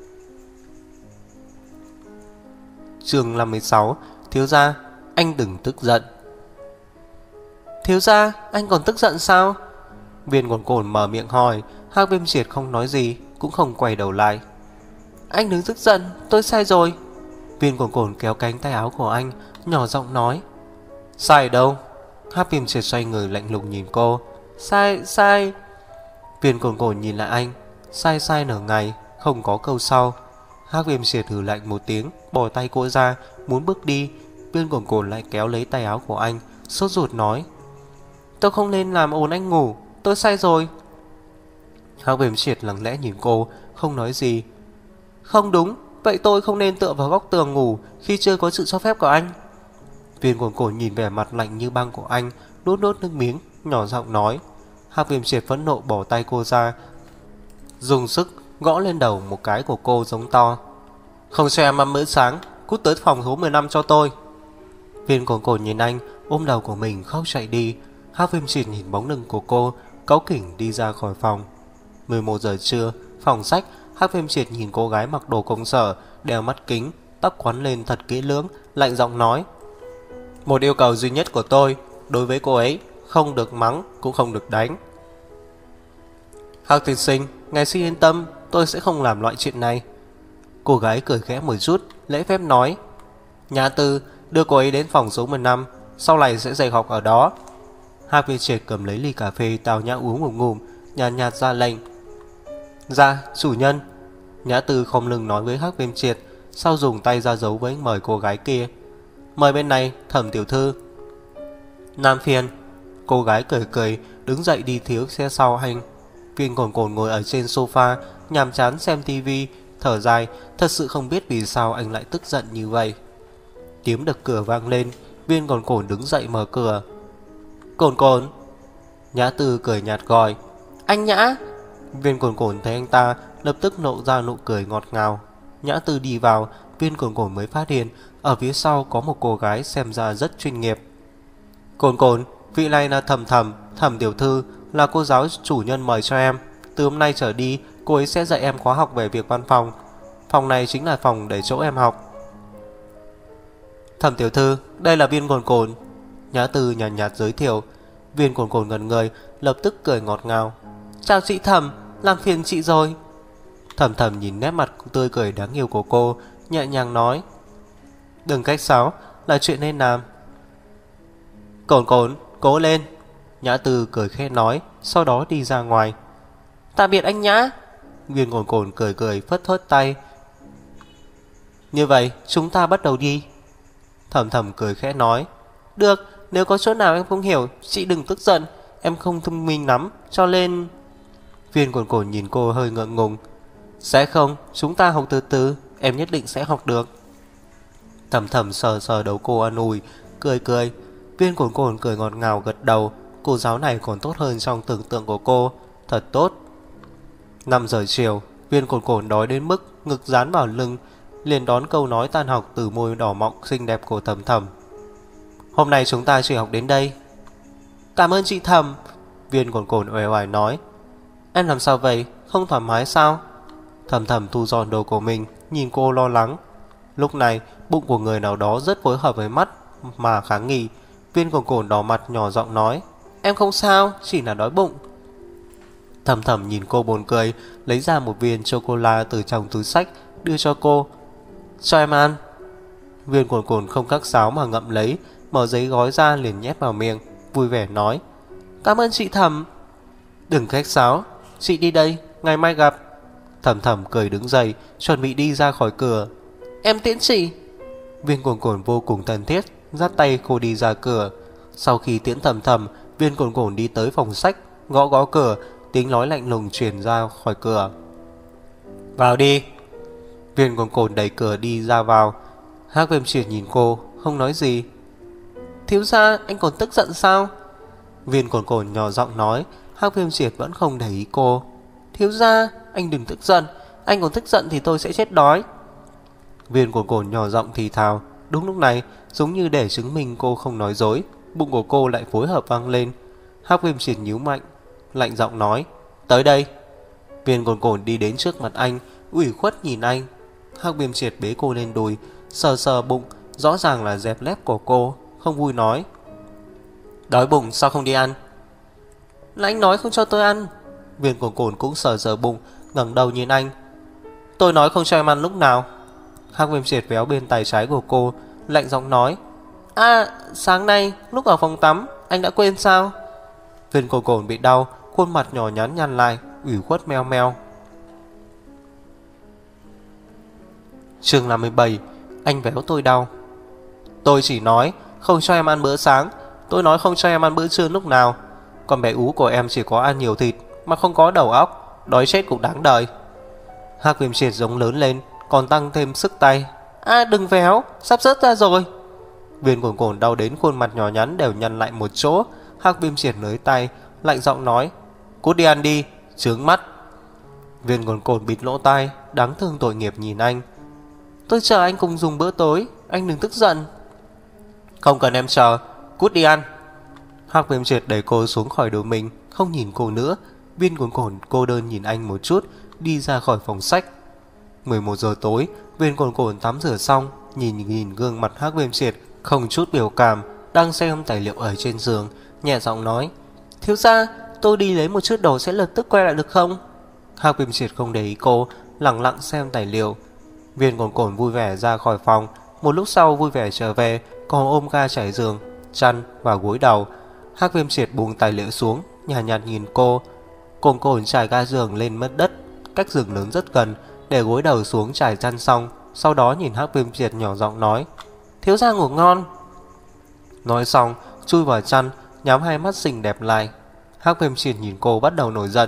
Chương năm mươi sáu. Thiếu gia, anh đừng tức giận. Thiếu gia, anh còn tức giận sao? Viên Cồn Cồn mở miệng hỏi. Hắc Viêm Triệt không nói gì, cũng không quay đầu lại. Anh đừng tức giận, tôi sai rồi. Viên Cồn Cồn kéo cánh tay áo của anh, nhỏ giọng nói. Sai đâu? Hắc Viêm Triệt xoay người lạnh lùng nhìn cô. Sai, sai. Viên Cồn Cồn nhìn lại anh. Sai sai nửa ngày, không có câu sau. Hắc Viêm Triệt hừ lạnh một tiếng, bỏ tay cô ra, muốn bước đi. Viên Cồn Cồn lại kéo lấy tay áo của anh, sốt ruột nói. Tôi không nên làm ồn anh ngủ, tôi sai rồi. Hắc Viêm Triệt lặng lẽ nhìn cô, không nói gì. Không đúng, vậy tôi không nên tựa vào góc tường ngủ khi chưa có sự cho phép của anh. Viên Cồn Cồn nhìn vẻ mặt lạnh như băng của anh, nuốt nuốt nước miếng, nhỏ giọng nói. Hắc Viêm Triệt phẫn nộ bỏ tay cô ra, dùng sức gõ lên đầu một cái của cô, giống to. Không cho em ăn bữa sáng, cút tới phòng số mười lăm cho tôi. Viên Cồn Cồn nhìn anh, ôm đầu của mình khóc chạy đi. Hắc Viêm Triệt nhìn bóng lưng của cô, cáu kỉnh đi ra khỏi phòng. mười một giờ trưa, phòng sách. Hắc Viêm Triệt nhìn cô gái mặc đồ công sở, đeo mắt kính, tóc quấn lên thật kỹ lưỡng, lạnh giọng nói. Một yêu cầu duy nhất của tôi đối với cô ấy, không được mắng, cũng không được đánh. Hắc tiên sinh, ngài xin yên tâm, tôi sẽ không làm loại chuyện này. Cô gái cười khẽ một chút, lễ phép nói. Nhã Tư, đưa cô ấy đến phòng số mười lăm, sau này sẽ dạy học ở đó. Hắc Viêm Triệt cầm lấy ly cà phê tào nhã uống một ngụm, nhàn nhạt, nhạt ra lệnh. Dạ, chủ nhân. Nhã Tư không lưng nói với Hắc Viêm Triệt, sau dùng tay ra dấu với mời cô gái kia. Mời bên này, Thẩm tiểu thư. Nam phiền. Cô gái cười cười, đứng dậy đi thiếu xe sau anh. Viên Cồn Cồn ngồi ở trên sofa, nhàm chán xem tivi, thở dài, thật sự không biết vì sao anh lại tức giận như vậy. Tiếng đập cửa vang lên, Viên Cồn Cồn đứng dậy mở cửa. Cồn Cồn. Nhã Tư cười nhạt gọi. Anh Nhã. Viên Cồn Cồn thấy anh ta, lập tức nộ ra nụ cười ngọt ngào. Nhã Tư đi vào, Viên Cồn Cồn mới phát hiện ở phía sau có một cô gái xem ra rất chuyên nghiệp. Cồn Cồn, vị này là Thẩm Thẩm, Thẩm tiểu thư, là cô giáo chủ nhân mời cho em. Từ hôm nay trở đi, cô ấy sẽ dạy em khóa học về việc văn phòng. Phòng này chính là phòng để chỗ em học. Thẩm tiểu thư, đây là Viên Cồn Cồn. Nhã Tư nhàn nhạt, nhạt giới thiệu. Viên Cồn Cồn ngẩn người, lập tức cười ngọt ngào. Chào chị Thẩm, làm phiền chị rồi. Thẩm Thẩm nhìn nét mặt tươi cười đáng yêu của cô, nhẹ nhàng nói. Đừng cách sáo, là chuyện nên làm. Cồn Cồn, cố lên. Nhã Tư cười khẽ nói, sau đó đi ra ngoài. Tạm biệt anh Nhã. Viên Cồn Cồn cười cười phất phất tay. Như vậy chúng ta bắt đầu đi. Thẩm Thẩm cười khẽ nói. Được, nếu có chỗ nào em không hiểu, chị đừng tức giận. Em không thông minh lắm, cho nên... Viên Cồn Cồn nhìn cô hơi ngượng ngùng. Sẽ không, chúng ta học từ từ, em nhất định sẽ học được. Thẩm Thẩm sờ sờ đầu cô an ủi, cười cười. Viên Cồn Cồn cười ngọt ngào gật đầu. Cô giáo này còn tốt hơn trong tưởng tượng của cô. Thật tốt. Năm giờ chiều, Viên Cồn Cồn đói đến mức ngực dán vào lưng, liền đón câu nói tan học từ môi đỏ mọng xinh đẹp của Thẩm Thẩm. Hôm nay chúng ta chỉ học đến đây. Cảm ơn chị Thẩm. Viên Cồn Cồn uể oải nói. Em làm sao vậy, không thoải mái sao? Thẩm Thẩm thu dọn đồ của mình, nhìn cô lo lắng. Lúc này bụng của người nào đó rất phối hợp với mắt mà kháng nghị. Viên Cồn Cồn đỏ mặt nhỏ giọng nói. Em không sao, chỉ là đói bụng. Thẩm Thẩm nhìn cô buồn cười, lấy ra một viên chocolate từ trong túi xách, đưa cho cô. Cho em ăn. Viên Cồn Cồn không các sáo mà ngậm lấy, mở giấy gói ra liền nhét vào miệng, vui vẻ nói. Cảm ơn chị Thẩm. Đừng khách sáo, chị đi đây, ngày mai gặp. Thẩm Thẩm cười đứng dậy, chuẩn bị đi ra khỏi cửa. Em tiễn chị. Viên Cồn Cồn vô cùng thân thiết, dắt tay cô đi ra cửa. Sau khi tiễn Thẩm Thẩm, Viên Cồn Cồn đi tới phòng sách, gõ gõ cửa, tiếng nói lạnh lùng truyền ra khỏi cửa. Vào đi. Viên Cồn Cồn đẩy cửa đi ra vào. Hắc Viêm Triệt nhìn cô, không nói gì. Thiếu gia, anh còn tức giận sao? Viên Cồn Cồn nhỏ giọng nói. Hắc Viêm Triệt vẫn không để ý cô. Thiếu gia, anh đừng tức giận. Anh còn tức giận thì tôi sẽ chết đói. Viên Cồn Cồn nhỏ giọng thì thào. Đúng lúc này, giống như để chứng minh cô không nói dối, bụng của cô lại phối hợp vang lên. Hắc Viêm Triệt nhíu mạnh, lạnh giọng nói. Tới đây. Viên Cồn Cồn đi đến trước mặt anh, ủy khuất nhìn anh. Hắc Viêm Triệt bế cô lên đùi, sờ sờ bụng, rõ ràng là dẹp lép của cô, không vui nói. Đói bụng sao không đi ăn? Là anh nói không cho tôi ăn. Viên Cồn Cồn cũng sờ sờ bụng, ngẩng đầu nhìn anh. Tôi nói không cho em ăn lúc nào? Hắc Viêm Triệt véo bên tay trái của cô, lạnh giọng nói. À, sáng nay lúc ở phòng tắm anh đã quên sao? Viên Cồn Cồn bị đau, khuôn mặt nhỏ nhắn nhăn lại, ủy khuất meo meo. Chương năm mươi bảy. Anh véo tôi đau. Tôi chỉ nói không cho em ăn bữa sáng, tôi nói không cho em ăn bữa trưa lúc nào. Con bé ú của em chỉ có ăn nhiều thịt mà không có đầu óc, đói chết cũng đáng đời. Hắc Viêm Triệt giống lớn lên, còn tăng thêm sức tay. À đừng véo, sắp rớt ra rồi. Viên Cồn Cồn đau đến khuôn mặt nhỏ nhắn đều nhăn lại một chỗ. Hắc Viêm Triệt nới tay, lạnh giọng nói. Cút đi ăn đi, chướng mắt. Viên Cồn Cồn bịt lỗ tai, đáng thương tội nghiệp nhìn anh. Tôi chờ anh cùng dùng bữa tối, anh đừng tức giận. Không cần em chờ, cút đi ăn. Hắc Viêm Triệt đẩy cô xuống khỏi đầu mình, không nhìn cô nữa. Viên Cồn Cồn cô đơn nhìn anh một chút, đi ra khỏi phòng sách. mười một giờ tối, Viên Cồn Cồn tắm rửa xong, nhìn nhìn gương mặt Hắc Viêm Triệt không chút biểu cảm, đang xem tài liệu ở trên giường, nhẹ giọng nói. Thiếu gia, tôi đi lấy một chút đồ sẽ lập tức quay lại được không? Hắc Viêm Triệt không để ý cô, lặng lặng xem tài liệu. Viên Cồn Cồn vui vẻ ra khỏi phòng, một lúc sau vui vẻ trở về, còn ôm ga trải giường, chăn và gối đầu. Hắc Viêm Triệt buông tài liệu xuống, nhàn nhạt, nhạt nhìn cô. Cồn Cồn trải ga giường lên mất đất, cách giường lớn rất gần, để gối đầu xuống trải chăn xong, sau đó nhìn Hắc Viêm Triệt nhỏ giọng nói. Thiếu gia ngủ ngon. Nói xong, chui vào chăn, nhắm hai mắt xinh đẹp lại. Hắc Viêm Triệt nhìn cô bắt đầu nổi giận,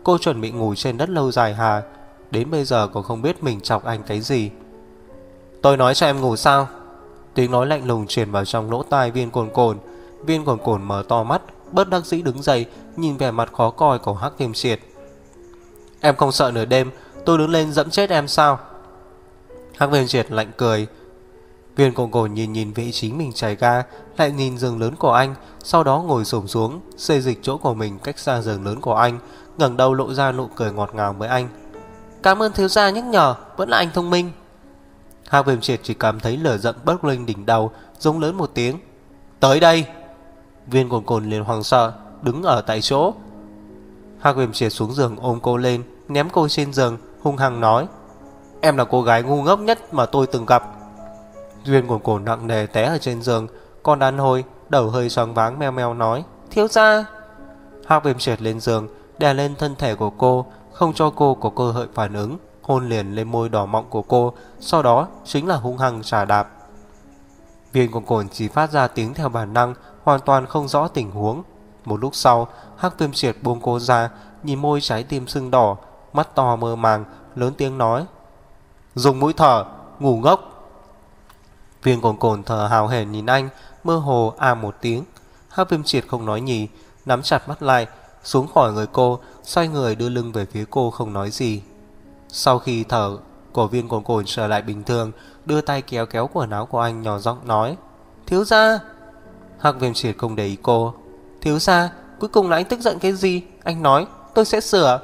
cô chuẩn bị ngủ trên đất lâu dài hà? Đến bây giờ còn không biết mình chọc anh cái gì. Tôi nói cho em ngủ sao? Tiếng nói lạnh lùng truyền vào trong lỗ tai Viên Cồn Cồn. Viên Cồn Cồn mở to mắt, bất đắc dĩ đứng dậy, nhìn vẻ mặt khó coi của Hắc Viêm Triệt. Em không sợ nửa đêm tôi đứng lên dẫm chết em sao? Hắc Viêm Triệt lạnh cười. Viên Cồn Cồn nhìn nhìn vị trí mình chảy ga, lại nhìn giường lớn của anh, sau đó ngồi xổm xuống, xê dịch chỗ của mình cách xa giường lớn của anh, ngẩng đầu lộ ra nụ cười ngọt ngào với anh. Cảm ơn thiếu gia nhắc nhở, vẫn là anh thông minh. Hắc Viêm Triệt chỉ cảm thấy lửa giận bốc lên đỉnh đầu, giống lớn một tiếng. Tới đây! Viên Cồn Cồn liền hoảng sợ, đứng ở tại chỗ. Hắc Viêm Triệt xuống giường ôm cô lên, ném cô trên giường, hung hăng nói. Em là cô gái ngu ngốc nhất mà tôi từng gặp. Viên Cồn Cồn nặng nề té ở trên giường, con đàn hồi, đầu hơi choáng váng meo meo nói. Thiếu gia! Hắc Viêm Triệt lên giường, đè lên thân thể của cô, không cho cô có cơ hội phản ứng, hôn liền lên môi đỏ mọng của cô, sau đó chính là hung hăng trà đạp. Viên Cồn Cồn chỉ phát ra tiếng theo bản năng, hoàn toàn không rõ tình huống. Một lúc sau, Hắc Viêm Triệt buông cô ra, nhìn môi trái tim sưng đỏ, mắt to mơ màng, lớn tiếng nói. Dùng mũi thở, ngủ ngốc. Viên Cồn Cồn thở hào hển nhìn anh, mơ hồ à một tiếng. Hắc Viêm Triệt không nói nhì, nắm chặt mắt lại, xuống khỏi người cô, xoay người đưa lưng về phía cô không nói gì. Sau khi thở của Viên Cồn Cồn trở lại bình thường, đưa tay kéo kéo quần áo của anh, nhỏ giọng nói. Thiếu gia! Hắc Viêm Triệt không để ý cô. Thiếu gia, cuối cùng là anh tức giận cái gì? Anh nói, tôi sẽ sửa.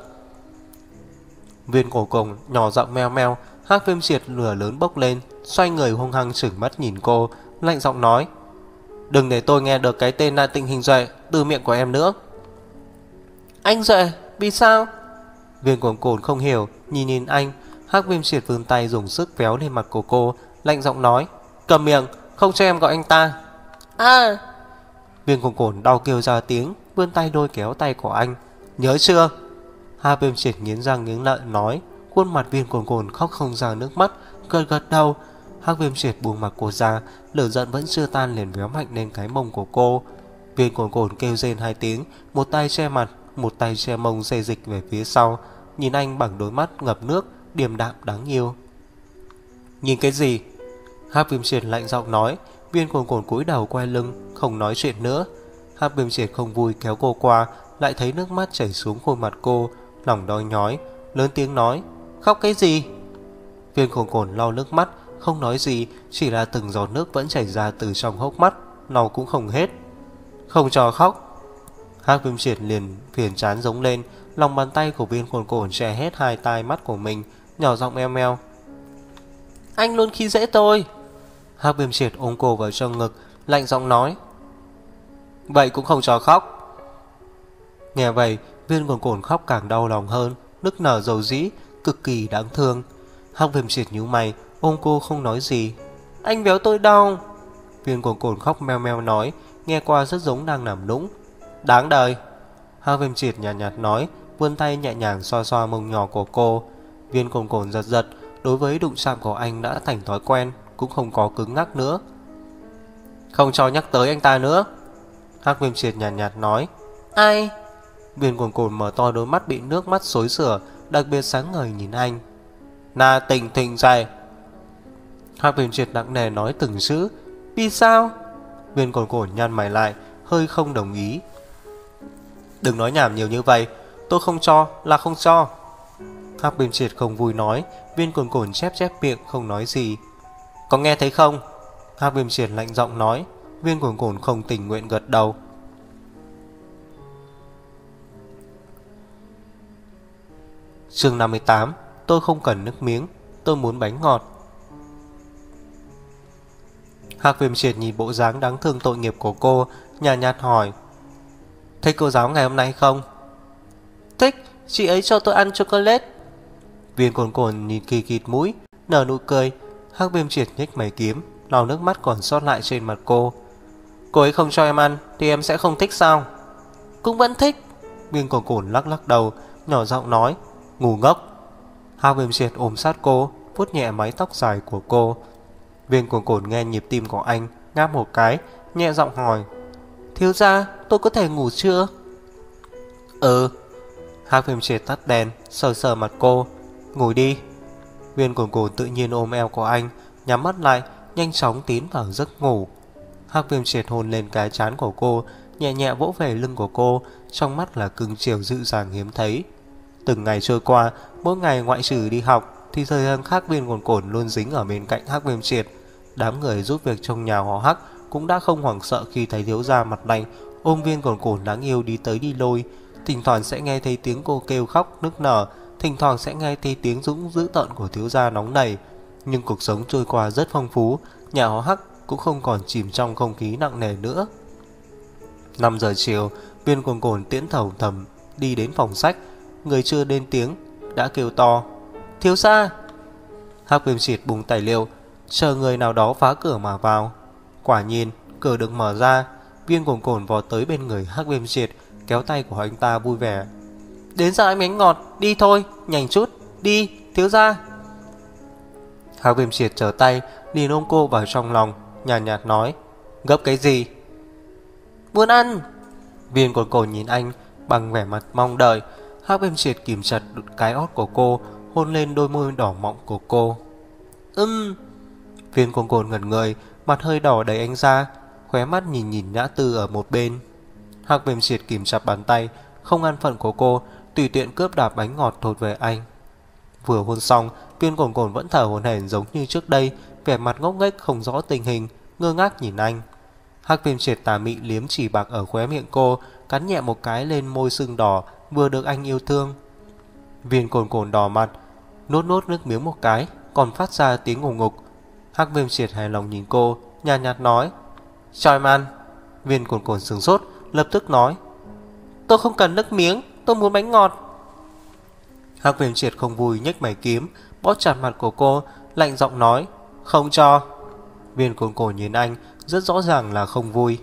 Viên Cồn Cồn nhỏ giọng meo meo. Hắc Viêm Triệt lửa lớn bốc lên, xoay người hung hăng trừng mắt nhìn cô, lạnh giọng nói. Đừng để tôi nghe được cái tên là Tình Hình Duệ từ miệng của em nữa. Anh Duệ, vì sao? Viên Cồn Cồn không hiểu, nhìn nhìn anh. Hắc Viêm Triệt vươn tay dùng sức véo lên mặt của cô, lạnh giọng nói. Cầm miệng, không cho em gọi anh ta. À! Viên Cồn Cồn đau kêu ra tiếng, vươn tay đôi kéo tay của anh. Nhớ chưa? Hắc Viêm Triệt nghiến răng nghiến lợi nói. Khuôn mặt Viên Cồn Cồn khóc không ra nước mắt, gật gật đầu. Hắc Viêm Triệt buông mặt cô ra, lửa giận vẫn chưa tan liền véo mạnh lên cái mông của cô. Viên Cồn Cồn kêu rên hai tiếng, một tay che mặt, một tay che mông xê dịch về phía sau, nhìn anh bằng đôi mắt ngập nước, điềm đạm đáng yêu. Nhìn cái gì? Hắc Viêm Triệt lạnh giọng nói. Viên Cồn Cồn cúi đầu quay lưng, không nói chuyện nữa. Hắc Viêm Triệt không vui kéo cô qua, lại thấy nước mắt chảy xuống khuôn mặt cô, lòng đau nhói, lớn tiếng nói. Khóc cái gì? Viên Cồn Cồn lau nước mắt, không nói gì, chỉ là từng giọt nước vẫn chảy ra từ trong hốc mắt, lau cũng không hết. Không cho khóc. Hắc Viêm Triệt liền phiền chán giống lên, lòng bàn tay của Viên Cồn Cồn che hết hai tai mắt của mình, nhỏ giọng meo meo. Anh luôn khi dễ tôi. Hắc Viêm Triệt ôm cô vào trong ngực, lạnh giọng nói. Vậy cũng không cho khóc. Nghe vậy, Viên Cồn Cồn khóc càng đau lòng hơn, nức nở dầu dĩ, cực kỳ đáng thương. Hắc Viêm Triệt nhíu mày, ôm cô không nói gì. Anh véo tôi đau. Viên Cồn Cồn khóc meo meo nói, nghe qua rất giống đang nằm nũng. Đáng đời. Hắc Viêm Triệt nhạt nhạt nói, vươn tay nhẹ nhàng xoa xoa mông nhỏ của cô. Viên Cồn Cồn giật giật, đối với đụng chạm của anh đã thành thói quen, cũng không có cứng ngắc nữa. Không cho nhắc tới anh ta nữa. Hắc Viêm Triệt nhạt nhạt nói. Ai? Viên Cồn Cồn mở to đôi mắt bị nước mắt xối xửa, đặc biệt sáng ngời nhìn anh. Na Tình Thình Dày. Hắc Viêm Triệt nặng nề nói từng chữ. Vì sao? Viên Cồn Cồn nhăn mày lại, hơi không đồng ý. Đừng nói nhảm nhiều như vậy, tôi không cho là không cho. Hắc Viêm Triệt không vui nói. Viên Cồn Cồn chép chép miệng không nói gì. Có nghe thấy không? Hắc Viêm Triệt lạnh giọng nói. Viên Cồn Cồn không tình nguyện gật đầu. Chương năm mươi tám. Tôi không cần nước miếng, tôi muốn bánh ngọt. Hắc Viêm Triệt nhìn bộ dáng đáng thương tội nghiệp của cô, nhạt nhạt hỏi. Thích cô giáo ngày hôm nay không? Thích, chị ấy cho tôi ăn chocolate. Viên Cồn Cồn nhìn kỳ kịt mũi, nở nụ cười. Hắc Viêm Triệt nhếch mày kiếm, lau nước mắt còn sót lại trên mặt cô. Cô ấy không cho em ăn thì em sẽ không thích sao? Cũng vẫn thích. Viên Cồn Cồn lắc lắc đầu, nhỏ giọng nói. Ngu ngốc. Hắc Viêm Triệt ôm sát cô, vuốt nhẹ mái tóc dài của cô. Viên Cồn Cồn nghe nhịp tim của anh, ngáp một cái, nhẹ giọng hỏi. Thiếu gia, tôi có thể ngủ chưa? Ừ. Hắc Viêm Triệt tắt đèn, sờ sờ mặt cô. Ngồi đi. Viên Cồn Cồn tự nhiên ôm eo của anh, nhắm mắt lại, nhanh chóng tiến vào giấc ngủ. Hắc Viêm Triệt hôn lên cái trán của cô, nhẹ nhẹ vỗ về lưng của cô, trong mắt là cưng chiều dịu dàng hiếm thấy. Từng ngày trôi qua, mỗi ngày ngoại trừ đi học thì thời gian khác Viên Cồn Cồn luôn dính ở bên cạnh Hắc Viêm Triệt. Đám người giúp việc trong nhà họ Hắc cũng đã không hoảng sợ khi thấy thiếu gia mặt lạnh ôm Viên Cồn Cồn đáng yêu đi tới đi lui. Thỉnh thoảng sẽ nghe thấy tiếng cô kêu khóc nức nở, thỉnh thoảng sẽ nghe thấy tiếng dũng dữ tợn của thiếu gia nóng nảy. Nhưng cuộc sống trôi qua rất phong phú, nhà họ Hắc cũng không còn chìm trong không khí nặng nề nữa. Năm giờ chiều, Viên Cồn Cồn tiễn thầu thầm đi đến phòng sách. Người chưa đến tiếng đã kêu to: Thiếu gia! Hắc Viêm Triệt bùng tài liệu, chờ người nào đó phá cửa mà vào. Quả nhiên cửa được mở ra. Viên Cồn Cồn vò tới bên người Hắc Viêm Triệt, kéo tay của anh ta vui vẻ: Đến giờ anh bánh ngọt, đi thôi, nhanh chút, đi, thiếu gia! Hắc Viêm Triệt trở tay liền ôm cô vào trong lòng, nhàn nhạt, nhạt nói: Gấp cái gì? Muốn ăn! Viên Cồn Cồn nhìn anh bằng vẻ mặt mong đợi. Hắc Viêm Triệt kìm chặt cái ót của cô, hôn lên đôi môi đỏ mọng của cô. Ừm. Viên Cồn Cồn ngẩn người, mặt hơi đỏ đẩy anh ra, khóe mắt nhìn nhìn Nhã Tư ở một bên. Hắc Viêm Triệt kìm chặt bàn tay, không ăn phận của cô, tùy tiện cướp đạp bánh ngọt thuộc về anh. Vừa hôn xong, Viên Cồn Cồn vẫn thở hổn hển giống như trước đây, vẻ mặt ngốc nghếch không rõ tình hình, ngơ ngác nhìn anh. Hắc Viêm Triệt tà mị liếm chỉ bạc ở khóe miệng cô, cắn nhẹ một cái lên môi sưng đỏ, vừa được anh yêu thương. Viên Cồn Cồn đỏ mặt, nuốt nuốt nước miếng một cái, còn phát ra tiếng ngủ ngục. Hắc Viêm Triệt hài lòng nhìn cô, nhàn nhạt, nhạt nói: Choi man. Viên Cồn Cồn sửng sốt, lập tức nói: Tôi không cần nước miếng, tôi muốn bánh ngọt. Hắc Viêm Triệt không vui nhếch mày kiếm, bóp chặt mặt của cô, lạnh giọng nói: Không cho. Viên Cồn Cồn nhìn anh, rất rõ ràng là không vui.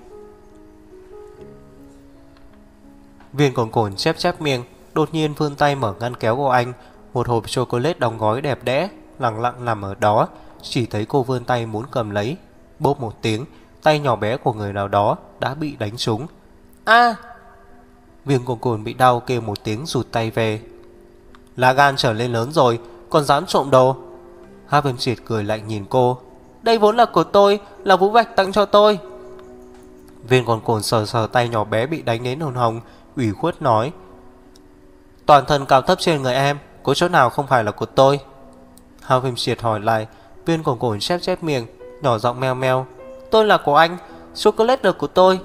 Viên Cồn Cồn chép chép miệng, đột nhiên vươn tay mở ngăn kéo của anh. Một hộp chocolate đóng gói đẹp đẽ lặng lặng nằm ở đó. Chỉ thấy cô vươn tay muốn cầm lấy, bốp một tiếng, tay nhỏ bé của người nào đó đã bị đánh trúng. A! Viên Cồn Cồn bị đau kêu một tiếng rụt tay về. Lá gan trở lên lớn rồi, còn dám trộm đồ. Hắc Viêm Triệt cười lạnh nhìn cô: Đây vốn là của tôi, là Vũ Bạch tặng cho tôi. Viên Cồn Cồn sờ sờ tay nhỏ bé bị đánh đến hồng hồng, ủy khuất nói: Toàn thân cao thấp trên người em, có chỗ nào không phải là của tôi? Hắc Viêm Triệt hỏi lại. Viên Cồn Cồn chép chép miệng, nhỏ giọng meo meo: Tôi là của anh, chocolate là của tôi.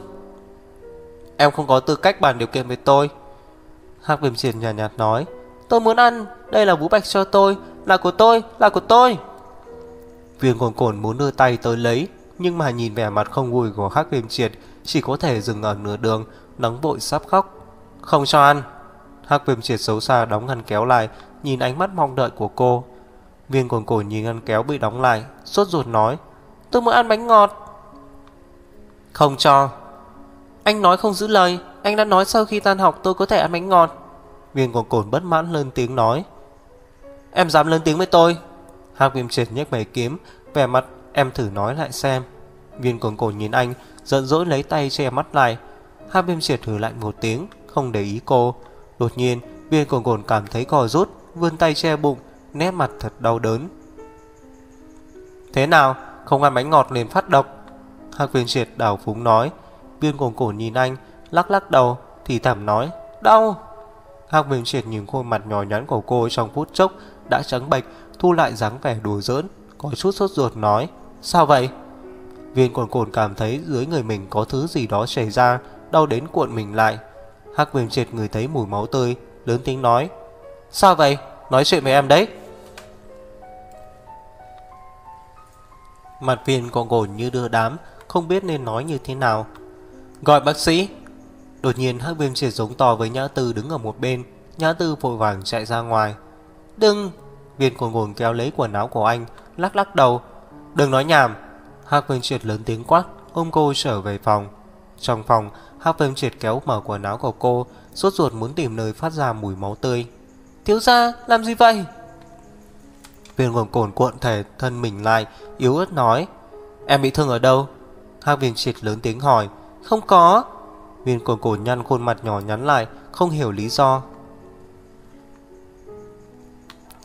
Em không có tư cách bàn điều kiện với tôi. Hắc Viêm Triệt nhàn nhạt, nhạt nói: Tôi muốn ăn, đây là Vũ Bạch cho tôi, là của tôi, là của tôi. Viên Cồn Cồn muốn đưa tay tới lấy, nhưng mà nhìn vẻ mặt không vui của Hắc Viêm Triệt, chỉ có thể dừng ở nửa đường, nóng vội sắp khóc. Không cho ăn. Hắc Viêm Triệt xấu xa đóng ngăn kéo lại, nhìn ánh mắt mong đợi của cô. Viên Cồn Cồn nhìn ngăn kéo bị đóng lại, sốt ruột nói: Tôi muốn ăn bánh ngọt. Không cho. Anh nói không giữ lời, anh đã nói sau khi tan học tôi có thể ăn bánh ngọt. Viên Cồn Cồn bất mãn lên tiếng nói: Em dám lên tiếng với tôi? Hắc Viêm Triệt nhếch mày kiếm, vẻ mặt: Em thử nói lại xem. Viên Cồn Cồn nhìn anh, giận dỗi lấy tay che mắt lại. Hắc Viêm Triệt hừ lạnh một tiếng, không để ý cô. Đột nhiên Viên Cồn Cồn cảm thấy cò rút, vươn tay che bụng, nét mặt thật đau đớn. Thế nào, không ăn bánh ngọt liền phát độc? Hắc Viêm Triệt đảo phúng nói. Viên Cồn Cồn nhìn anh, lắc lắc đầu, thì thầm nói: Đau. Hắc Viêm Triệt nhìn khuôn mặt nhỏ nhắn của cô trong phút chốc đã trắng bệch, thu lại dáng vẻ đùa giỡn, có chút sốt ruột nói: Sao vậy? Viên Cồn Cồn cảm thấy dưới người mình có thứ gì đó chảy ra, đau đến cuộn mình lại. Hắc Viêm Triệt ngửi thấy mùi máu tươi, lớn tiếng nói: Sao vậy? Nói chuyện với em đấy. Mặt Viên Cồn Cồn như đưa đám, không biết nên nói như thế nào. Gọi bác sĩ. Đột nhiên Hắc Viêm Triệt giống to với Nhã Tư đứng ở một bên. Nhã Tư vội vàng chạy ra ngoài. Đừng. Viên Cồn Cồn kéo lấy quần áo của anh, lắc lắc đầu. Đừng nói nhảm. Hắc Viêm Triệt lớn tiếng quát, ôm cô trở về phòng. Trong phòng, Hắc Viêm Triệt kéo mở quần áo của cô, sốt ruột muốn tìm nơi phát ra mùi máu tươi. Thiếu gia, làm gì vậy? Viên Cồn Cồn cuộn thể thân mình lại, yếu ớt nói: Em bị thương ở đâu? Hắc Viêm Triệt lớn tiếng hỏi. Không có. Viên Cồn Cồn nhăn khuôn mặt nhỏ nhắn lại, không hiểu lý do.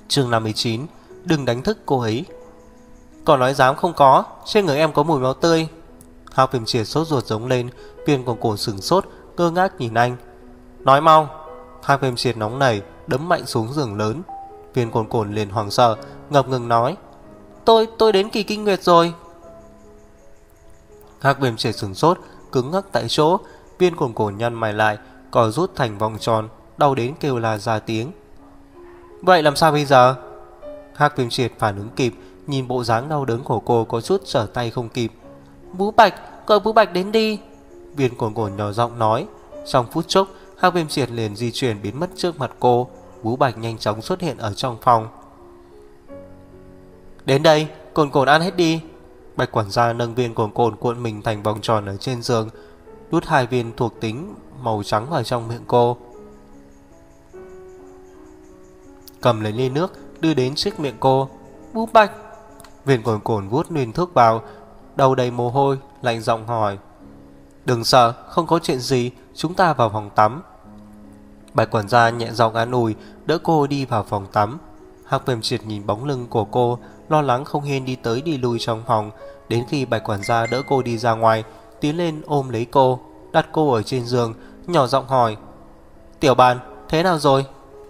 Chương năm mươi chín. Đừng đánh thức cô ấy. Còn nói dám không có, trên người em có mùi máu tươi. Hắc Viêm Triệt sốt ruột giống lên. Viên Cồn Cồn sửng sốt, ngơ ngác nhìn anh. Nói mau. Hắc Viêm Triệt nóng nảy, đấm mạnh xuống giường lớn. Viên Cồn Cồn liền hoảng sợ, ngập ngừng nói: Tôi, tôi đến kỳ kinh nguyệt rồi. Hắc Viêm Triệt sửng sốt, cứng ngắc tại chỗ. Viên Cồn Cồn nhăn mày lại, cò rút thành vòng tròn, đau đến kêu la ra tiếng. Vậy làm sao bây giờ? Hắc Viêm Triệt phản ứng kịp, nhìn bộ dáng đau đớn của cô có chút trở tay không kịp. Vũ Bạch, gọi Vũ Bạch đến đi. Viên Cồn Cồn nhỏ giọng nói. Trong phút chốc, Hắc Viêm Triệt liền di chuyển biến mất trước mặt cô. Vũ Bạch nhanh chóng xuất hiện ở trong phòng. Đến đây, Cồn Cồn ăn hết đi. Bạch quản gia nâng viên Cồn Cồn cuộn mình thành vòng tròn ở trên giường, đút hai viên thuộc tính màu trắng vào trong miệng cô, cầm lấy ly nước đưa đến trước miệng cô. Vũ Bạch. Viên Cồn Cồn vuốt nguyên thuốc vào, đầu đầy mồ hôi, lạnh giọng hỏi. Đừng sợ, không có chuyện gì, chúng ta vào phòng tắm. Bạch quản gia nhẹ giọng an ủi, đỡ cô đi vào phòng tắm. Hắc Viêm Triệt nhìn bóng lưng của cô, lo lắng không yên đi tới đi lui trong phòng. Đến khi Bạch quản gia đỡ cô đi ra ngoài, tiến lên ôm lấy cô, đặt cô ở trên giường, nhỏ giọng hỏi. Tiểu Bàn, thế nào rồi?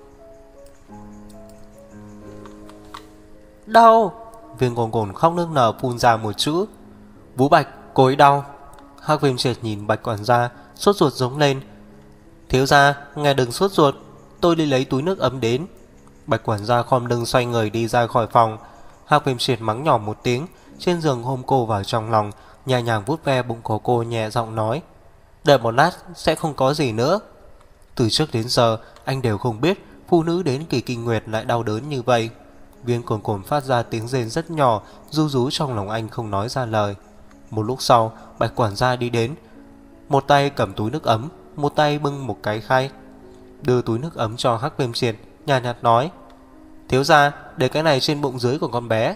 Đau. Viên Cồn Cồn khóc nức nở phun ra một chữ. Vũ Bạch, cô ấy đau. Hắc Viêm Triệt nhìn Bạch quản gia, sốt ruột giống lên. Thiếu gia, ngài đừng sốt ruột, tôi đi lấy túi nước ấm đến. Bạch quản gia khom lưng xoay người đi ra khỏi phòng. Hắc Viêm Triệt mắng nhỏ một tiếng, trên giường ôm cô vào trong lòng, nhẹ nhàng vuốt ve bụng của cô, nhẹ giọng nói. Đợi một lát sẽ không có gì nữa. Từ trước đến giờ anh đều không biết phụ nữ đến kỳ kinh nguyệt lại đau đớn như vậy. Viên Cồn Cồn phát ra tiếng rên rất nhỏ, ru rú trong lòng anh không nói ra lời. Một lúc sau, Bạch quản gia đi đến, một tay cầm túi nước ấm, một tay bưng một cái khay, đưa túi nước ấm cho Hắc Viêm Triệt, nhàn nhạt nói. Thiếu gia, để cái này trên bụng dưới của con bé.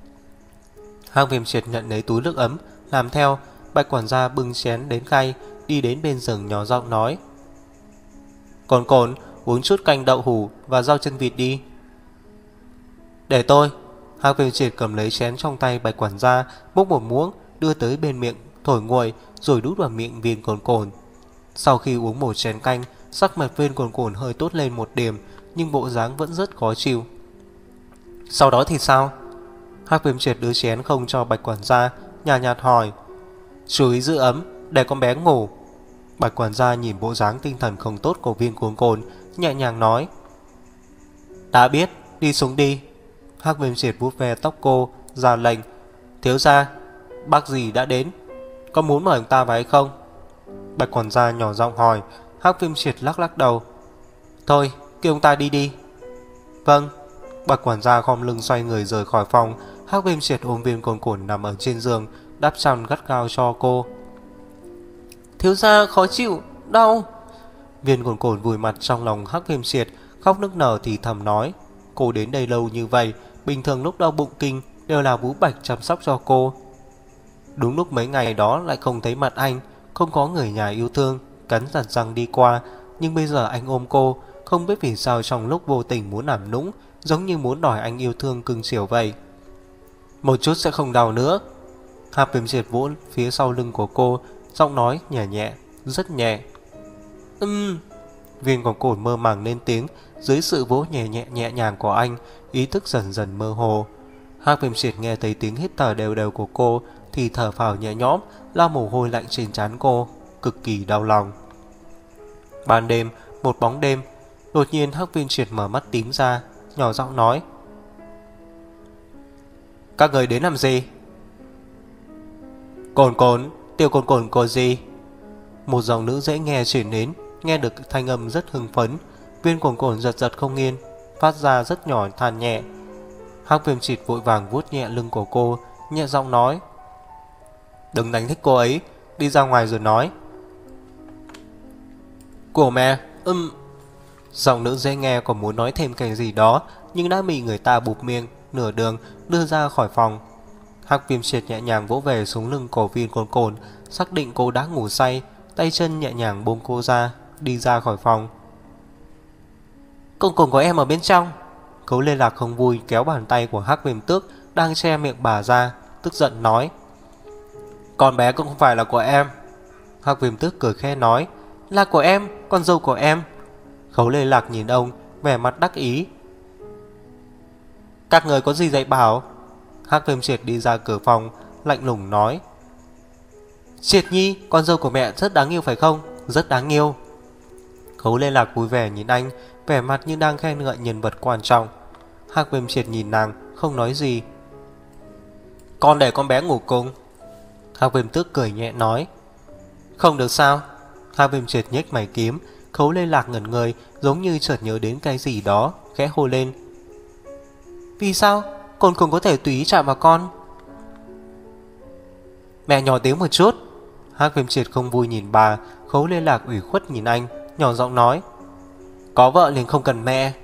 Hắc Viêm Triệt nhận lấy túi nước ấm, làm theo. Bạch quản gia bưng chén đến khay, đi đến bên giường nhỏ giọng nói. Cồn Cồn, uống chút canh đậu hủ và rau chân vịt đi. Để tôi. Hắc Viêm Triệt cầm lấy chén trong tay Bạch quản gia, múc một muỗng, đưa tới bên miệng, thổi nguội, rồi đút vào miệng Viên Cồn Cồn. Sau khi uống một chén canh, sắc mặt Viên Cồn Cồn hơi tốt lên một điểm, nhưng bộ dáng vẫn rất khó chịu. Sau đó thì sao? Hắc Viêm Triệt đưa chén không cho Bạch quản gia, nhàn nhạt hỏi. Chú ý giữ ấm, để con bé ngủ. Bạch quản gia nhìn bộ dáng tinh thần không tốt của Viên Cồn Cồn, nhẹ nhàng nói. Đã biết, đi xuống đi. Hắc Viêm Triệt vuốt ve tóc cô, ra lệnh. Thiếu gia, bác gì đã đến, có muốn mời ông ta vào hay không? Bạch quản gia nhỏ giọng hỏi. Hắc Viêm Triệt lắc lắc đầu. Thôi, kêu ông ta đi đi. Vâng. Bạch quản gia khom lưng xoay người rời khỏi phòng. Hắc Viêm Triệt ôm Viên Cồn Cồn nằm ở trên giường, đắp chăn gắt gao cho cô. Thiếu gia khó chịu, đau. Viên Cồn Cồn vùi mặt trong lòng Hắc Viêm Triệt, khóc nức nở thì thầm nói. Cô đến đây lâu như vậy, bình thường lúc đau bụng kinh đều là Vũ Bạch chăm sóc cho cô. Đúng lúc mấy ngày đó lại không thấy mặt anh, không có người nhà yêu thương, cắn chặt răng đi qua. Nhưng bây giờ anh ôm cô, không biết vì sao trong lúc vô tình muốn làm nũng, giống như muốn đòi anh yêu thương cưng chiều vậy. Một chút sẽ không đau nữa. Hắc Viêm Triệt vỗ phía sau lưng của cô, giọng nói nhẹ nhẹ, rất nhẹ. Ừm. Viên Cồn Cồn mơ màng lên tiếng. Dưới sự vỗ nhẹ nhẹ nhẹ nhàng của anh, ý thức dần dần mơ hồ. Hắc Viêm Triệt nghe thấy tiếng hít thở đều đều của cô thì thở phào nhẹ nhõm, lau mồ hôi lạnh trên trán cô, cực kỳ đau lòng. Ban đêm, một bóng đêm, đột nhiên Hắc Viêm Triệt mở mắt tím ra, nhỏ giọng nói. Các người đến làm gì? Cồn Cồn, Tiểu Cồn Cồn của gì? Một giọng nữ dễ nghe truyền đến, nghe được thanh âm rất hưng phấn. Viên Cồn Cồn giật giật không yên, phát ra rất nhỏ than nhẹ. Hắc Viêm Triệt vội vàng vuốt nhẹ lưng của cô, nhẹ giọng nói. Đừng đánh thích cô ấy, đi ra ngoài rồi nói. Của mẹ, ừm. Giọng nữ dễ nghe còn muốn nói thêm cái gì đó, nhưng đã bị người ta bụp miệng, nửa đường đưa ra khỏi phòng. Hắc Viêm Triệt nhẹ nhàng vỗ về xuống lưng của Viên Cồn Cồn, xác định cô đã ngủ say, tay chân nhẹ nhàng buông cô ra, đi ra khỏi phòng. Cồn Cồn của em ở bên trong. Khấu Lê Lạc không vui kéo bàn tay của Hắc Viêm Tước đang che miệng bà ra, tức giận nói: Con bé cũng không phải là của em. Hắc Viêm Tước cười khẽ nói: Là của em, con dâu của em. Khấu Lê Lạc nhìn ông, vẻ mặt đắc ý: Các người có gì dạy bảo? Hắc Viêm Triệt đi ra cửa phòng, lạnh lùng nói: Triệt Nhi, con dâu của mẹ rất đáng yêu phải không? Rất đáng yêu. Khấu Lê Lạc vui vẻ nhìn anh, vẻ mặt như đang khen ngợi nhân vật quan trọng. Hắc Viêm Triệt nhìn nàng, không nói gì. Con để con bé ngủ cùng. Hắc Viêm Tước cười nhẹ nói: Không được sao? Hắc Viêm Triệt nhếch mày kiếm. Khấu Lê Lạc ngẩn người, giống như chợt nhớ đến cái gì đó, khẽ hô lên: Vì sao? Con không có thể tùy ý chạm vào con. Mẹ nhỏ tiếng một chút. Hắc Viêm Triệt không vui nhìn bà. Khấu Lê Lạc ủy khuất nhìn anh, nhỏ giọng nói: Có vợ liền không cần mẹ.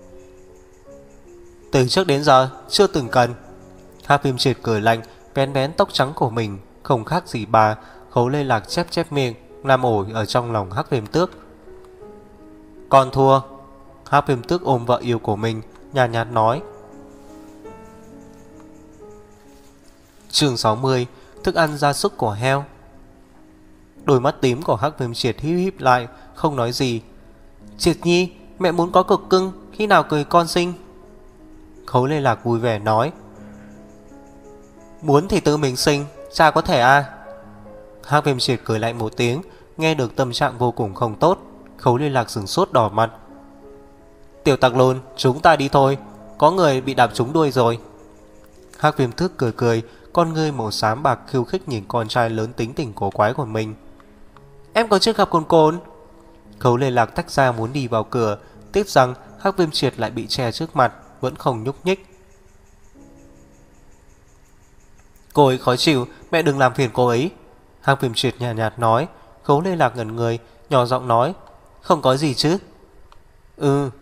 Từ trước đến giờ chưa từng cần. Hắc Viêm Triệt cười lạnh, vén vén tóc trắng của mình, không khác gì bà. Khấu Lê Lạc chép chép miệng, làm ổi ở trong lòng Hắc Viêm Tước. Con thua. Hắc Viêm Tước ôm vợ yêu của mình, nhàn nhạt, nhạt nói. Chương sáu mươi. Thức ăn gia súc của heo. Đôi mắt tím của Hắc Viêm Triệt híp híp lại, không nói gì. Triệt Nhi, mẹ muốn có cực cưng, khi nào cười con sinh? Khấu Lê Lạc vui vẻ nói: Muốn thì tự mình sinh, cha có thể à? Hắc Viêm Triệt cười lại một tiếng, nghe được tâm trạng vô cùng không tốt. Khấu Lê Lạc sửng sốt đỏ mặt. Tiểu Tặc Lùn, chúng ta đi thôi, có người bị đạp trúng đuôi rồi. Hắc Viêm Tước cười cười, con ngươi màu xám bạc khiêu khích nhìn con trai lớn tính tình cổ quái của mình. Em còn chưa gặp Cồn Cồn. Khấu Lê Lạc tách ra muốn đi vào cửa, tiếc rằng Hắc Viêm Triệt lại bị che trước mặt, vẫn không nhúc nhích. Cô ấy khó chịu, mẹ đừng làm phiền cô ấy. Hắc Viêm Triệt nhạt nhạt nói. Khấu Lê Lạc ngẩn người, nhỏ giọng nói: Không có gì chứ? Ừ.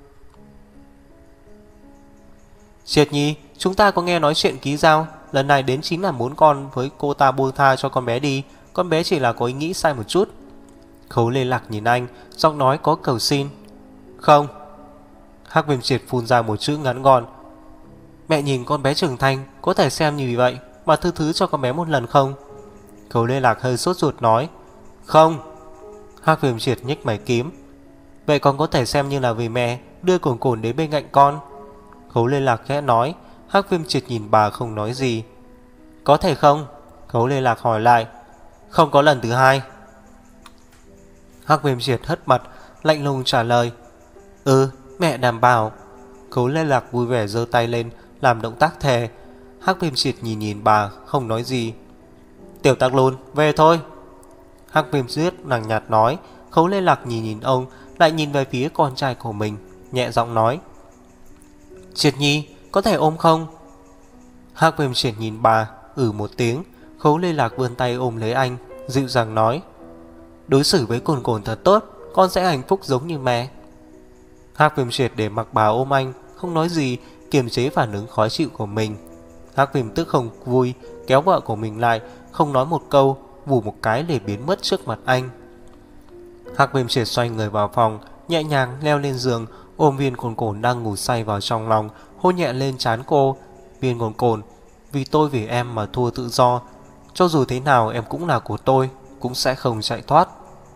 Triệt Nhi, chúng ta có nghe nói chuyện ký giao, lần này đến chính là muốn con với cô ta buông tha cho con bé đi. Con bé chỉ là có ý nghĩ sai một chút. Khấu Lê Lạc nhìn anh, giọng nói có cầu xin. Không. Hắc Viêm Triệt phun ra một chữ ngắn gọn. Mẹ nhìn con bé trưởng thành, có thể xem như vậy mà thứ thứ cho con bé một lần không? Khấu Lê Lạc hơi sốt ruột nói. Không. Hắc Viêm Triệt nhếch mày kiếm. Vậy con có thể xem như là vì mẹ đưa Cồn Cồn đến bên cạnh con. Khấu Lê Lạc khẽ nói. Hắc Viêm Triệt nhìn bà không nói gì. Có thể không? Khấu Lê Lạc hỏi lại. Không có lần thứ hai. Hắc Viêm Triệt hất mặt, lạnh lùng trả lời. Ừ, mẹ đảm bảo. Khấu Lê Lạc vui vẻ giơ tay lên, làm động tác thề. Hắc Viêm Triệt nhìn nhìn bà, không nói gì. Tiểu Tặc Lùn, về thôi. Hắc Viêm Triệt nàng nhạt nói. Khấu Lê Lạc nhìn nhìn ông, lại nhìn về phía con trai của mình, nhẹ giọng nói. Triệt Nhi, có thể ôm không? Hắc Viêm Triệt nhìn bà, ừ một tiếng. Khấu Lê Lạc vươn tay ôm lấy anh, dịu dàng nói. Đối xử với Cồn Cồn thật tốt, con sẽ hạnh phúc giống như mẹ. Hắc Viêm Triệt để mặc bà ôm anh, không nói gì, kiềm chế phản ứng khó chịu của mình. Hắc Viêm tức không vui, kéo vợ của mình lại, không nói một câu, vù một cái để biến mất trước mặt anh. Hắc Viêm Triệt xoay người vào phòng, nhẹ nhàng leo lên giường, ôm Viên Cồn Cồn đang ngủ say vào trong lòng, hôn nhẹ lên trán cô. Viên Cồn Cồn, vì tôi vì em mà thua tự do, cho dù thế nào em cũng là của tôi, cũng sẽ không chạy thoát.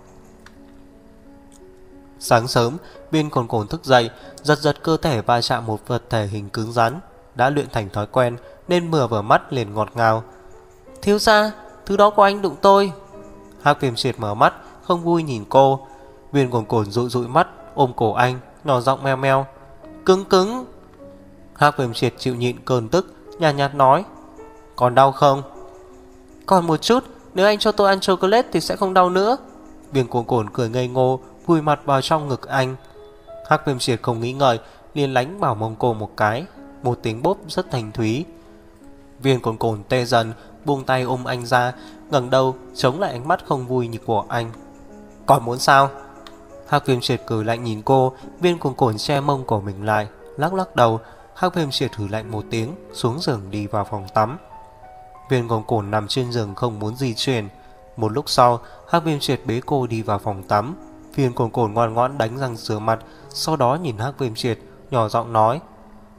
Sáng sớm, Viên Cồn Cồn thức dậy, giật giật cơ thể va chạm một vật thể hình cứng rắn. Đã luyện thành thói quen nên mừa vào mắt liền ngọt ngào. Thiếu gia, thứ đó của anh đụng tôi. Hắc Viêm Triệt mở mắt, không vui nhìn cô. Viên Cồn Cồn dụi dụi mắt, ôm cổ anh, nhỏ giọng meo meo. Cứng cứng. Hắc Viêm Triệt chịu nhịn cơn tức, nhạt nhạt nói. Còn đau không? Còn một chút, nếu anh cho tôi ăn chocolate thì sẽ không đau nữa. Viên Cồn Cồn cười ngây ngô, vùi mặt vào trong ngực anh. Hắc Viêm Triệt không nghĩ ngợi, liền lánh bảo mông cô một cái. Một tiếng bốp rất thanh thúy. Viên Cồn Cồn tê dần, buông tay ôm anh ra, ngẩng đầu chống lại ánh mắt không vui như của anh. Còn muốn sao? Hắc Viêm Triệt cười lạnh nhìn cô. Viên Cồn Cồn che mông của mình lại, lắc lắc đầu. Hắc Viêm Triệt hử lạnh một tiếng, xuống giường đi vào phòng tắm. Viên Cồn Cồn nằm trên giường không muốn di chuyển. Một lúc sau, Hắc Viêm Triệt bế cô đi vào phòng tắm. Viên Cồn Cồn ngoan ngoãn đánh răng rửa mặt, sau đó nhìn Hắc Viêm Triệt, nhỏ giọng nói.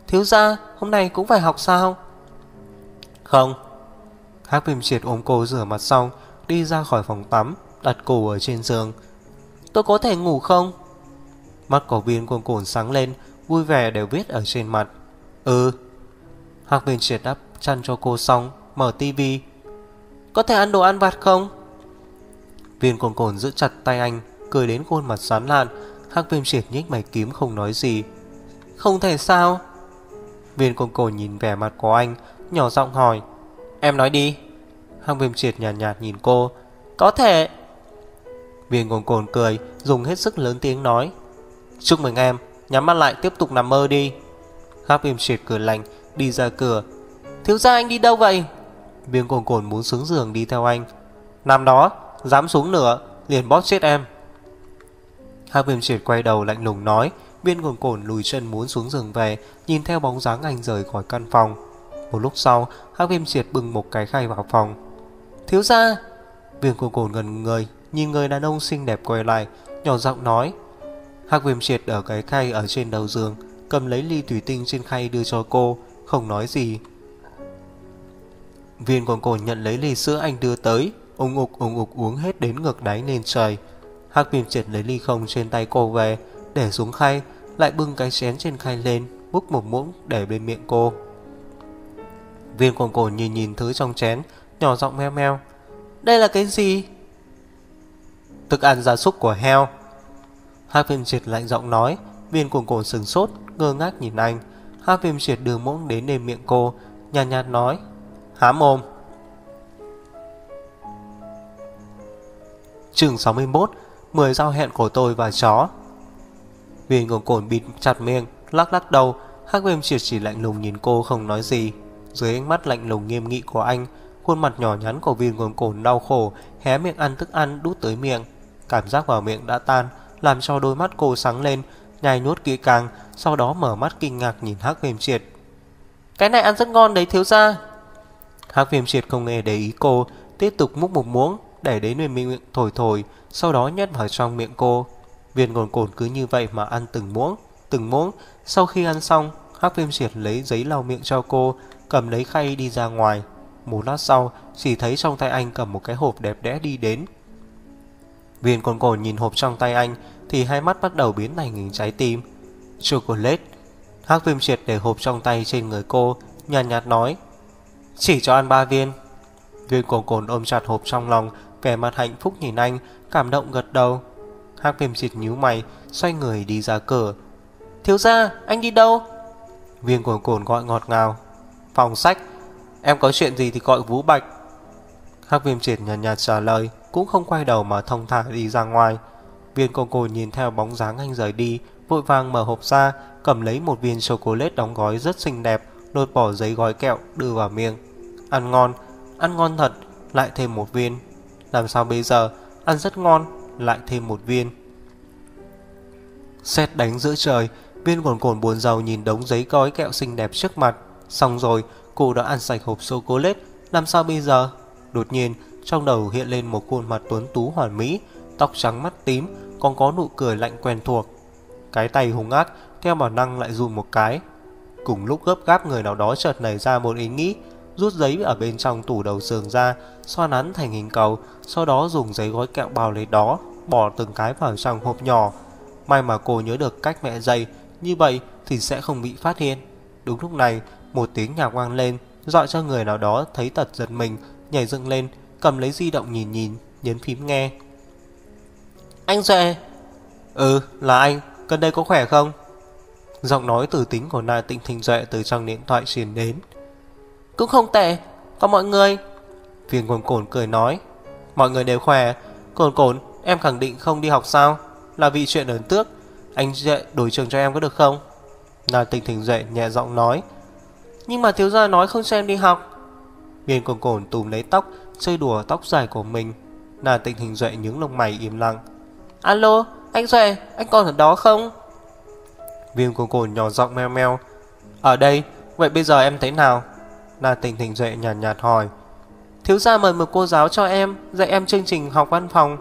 Thiếu gia, hôm nay cũng phải học sao? Không. Hắc Viêm Triệt ôm cô rửa mặt xong, đi ra khỏi phòng tắm, đặt cô ở trên giường. Tôi có thể ngủ không? Mắt của Viên Cồn Cồn sáng lên, vui vẻ đều viết ở trên mặt. Ừ. Hắc Viêm Triệt đắp chăn cho cô xong, mở tivi. Có thể ăn đồ ăn vặt không? Viên Cồn Cồn giữ chặt tay anh, cười đến khuôn mặt sán lạn. Hắc Viêm Triệt nhếch mày kiếm không nói gì. Không thể sao? Viên Cồn Cồn nhìn vẻ mặt của anh, nhỏ giọng hỏi. Em nói đi. Hắc Viêm Triệt nhàn nhạt, nhạt nhìn cô. Có thể. Viên Cồn Cồn cười, dùng hết sức lớn tiếng nói. Chúc mừng em, nhắm mắt lại tiếp tục nằm mơ đi. Hắc Viêm Triệt cười lạnh, đi ra cửa. Thiếu gia anh đi đâu vậy? Viên Cồn Cồn muốn xuống giường đi theo anh. Nằm đó, dám xuống nữa, liền bóp chết em. Hắc Viêm Triệt quay đầu lạnh lùng nói. Viên Cồn Cồn lùi chân muốn xuống giường về, nhìn theo bóng dáng anh rời khỏi căn phòng. Một lúc sau, Hắc Viêm Triệt bưng một cái khay vào phòng. Thiếu gia. Viên Cồn Cồn ngẩn người, nhìn người đàn ông xinh đẹp quay lại, nhỏ giọng nói. Hắc Viêm Triệt ở cái khay ở trên đầu giường, cầm lấy ly thủy tinh trên khay đưa cho cô, không nói gì. Viên Cồn Cồn nhận lấy ly sữa anh đưa tới, ung ục ung ục uống hết đến ngược đáy lên trời. Hắc Viêm Triệt lấy ly không trên tay cô về, để xuống khay, lại bưng cái chén trên khay lên, múc một muỗng để bên miệng cô. Viên Cồn Cồn nhìn nhìn thứ trong chén, nhỏ giọng meo meo. Đây là cái gì? Thức ăn gia súc của heo. Hắc Viêm Triệt lạnh giọng nói. Viên Cồn Cồn sừng sốt, ngơ ngác nhìn anh. Hắc Viêm Triệt đưa muỗng đến bên miệng cô, nhàn nhạt, nhạt nói. Há mồm. Chương sáu mươi mốt. Mười giao hẹn của tôi và chó. Viên Cồn Cồn bịt chặt miệng, lắc lắc đầu. Hắc Viêm Triệt chỉ lạnh lùng nhìn cô không nói gì. Dưới ánh mắt lạnh lùng nghiêm nghị của anh, khuôn mặt nhỏ nhắn của Viên Cồn Cồn đau khổ, hé miệng ăn thức ăn đút tới miệng. Cảm giác vào miệng đã tan, làm cho đôi mắt cô sáng lên, nhai nuốt kỹ càng, sau đó mở mắt kinh ngạc nhìn Hắc Viêm Triệt. Cái này ăn rất ngon đấy thiếu gia. Hắc Viêm Triệt không nghe để ý cô, tiếp tục múc một muỗng để đến bên miệng thổi thổi, sau đó nhét vào trong miệng cô. Viên Cồn Cồn cứ như vậy mà ăn từng muỗng, từng muỗng. Sau khi ăn xong, Hắc Viêm Triệt lấy giấy lau miệng cho cô, cầm lấy khay đi ra ngoài. Một lát sau, chỉ thấy trong tay anh cầm một cái hộp đẹp đẽ đi đến. Viên Cồn Cồn nhìn hộp trong tay anh thì hai mắt bắt đầu biến thành hình trái tim. Chocolate. Hắc Viêm Triệt để hộp trong tay trên người cô, nhàn nhạt, nhạt nói. Chỉ cho ăn ba viên. Viên Cồn Cồn ôm chặt hộp trong lòng, vẻ mặt hạnh phúc nhìn anh, cảm động gật đầu. Hắc Viêm Triệt nhíu mày, xoay người đi ra cửa. Thiếu gia, anh đi đâu? Viên Cồn Cồn gọi ngọt ngào. Phòng sách. Em có chuyện gì thì gọi Vũ Bạch. Hắc Viêm Triệt nhàn nhạt, nhạt trả lời, cũng không quay đầu mà thông thả đi ra ngoài. Viên Cồn Cồn nhìn theo bóng dáng anh rời đi, vội vàng mở hộp ra, cầm lấy một viên chocolate đóng gói rất xinh đẹp, lột bỏ giấy gói kẹo đưa vào miệng. Ăn ngon, ăn ngon thật, lại thêm một viên. Làm sao bây giờ, ăn rất ngon, lại thêm một viên. Sét đánh giữa trời. Viên Cồn Cồn buồn rầu nhìn đống giấy gói kẹo xinh đẹp trước mặt. Xong rồi, cô đã ăn sạch hộp chocolate. Làm sao bây giờ? Đột nhiên, trong đầu hiện lên một khuôn mặt tuấn tú hoàn mỹ, tóc trắng mắt tím, còn có nụ cười lạnh quen thuộc. Cái tay hung ác theo bản năng lại run một cái. Cùng lúc gấp gáp, người nào đó chợt nảy ra một ý nghĩ, rút giấy ở bên trong tủ đầu giường ra, xoa nắn thành hình cầu, sau đó dùng giấy gói kẹo bao lấy đó, bỏ từng cái vào trong hộp nhỏ. May mà cô nhớ được cách mẹ dạy, như vậy thì sẽ không bị phát hiện. Đúng lúc này, một tiếng nhạc vang lên, dọa cho người nào đó thấy tật giật mình, nhảy dựng lên, cầm lấy di động nhìn nhìn, nhấn phím nghe. Anh Duệ. Ừ, là anh, gần đây có khỏe không? Giọng nói từ tính của Na Tịnh Thinh Duệ từ trong điện thoại truyền đến. Cũng không tệ, còn mọi người? Viên Cồn Cồn cười nói. Mọi người đều khỏe. Cồn Cồn, em khẳng định không đi học sao? Là vì chuyện ấn tước. Anh Duệ đổi trường cho em có được không? Na Tịnh Thinh Duệ nhẹ giọng nói. Nhưng mà thiếu gia nói không cho em đi học. Viên Cồn Cồn túm lấy tóc, chơi đùa tóc dài của mình. Na Tịnh Thinh Duệ nhướng lông mày im lặng. Alo, anh Duệ, anh còn ở đó không? Viên Cồn Cồn nhỏ giọng meo meo. Ở đây, vậy bây giờ em thế nào? Na Tịnh Thinh Duệ nhàn nhạt, nhạt hỏi. Thiếu gia mời một cô giáo cho em, dạy em chương trình học văn phòng.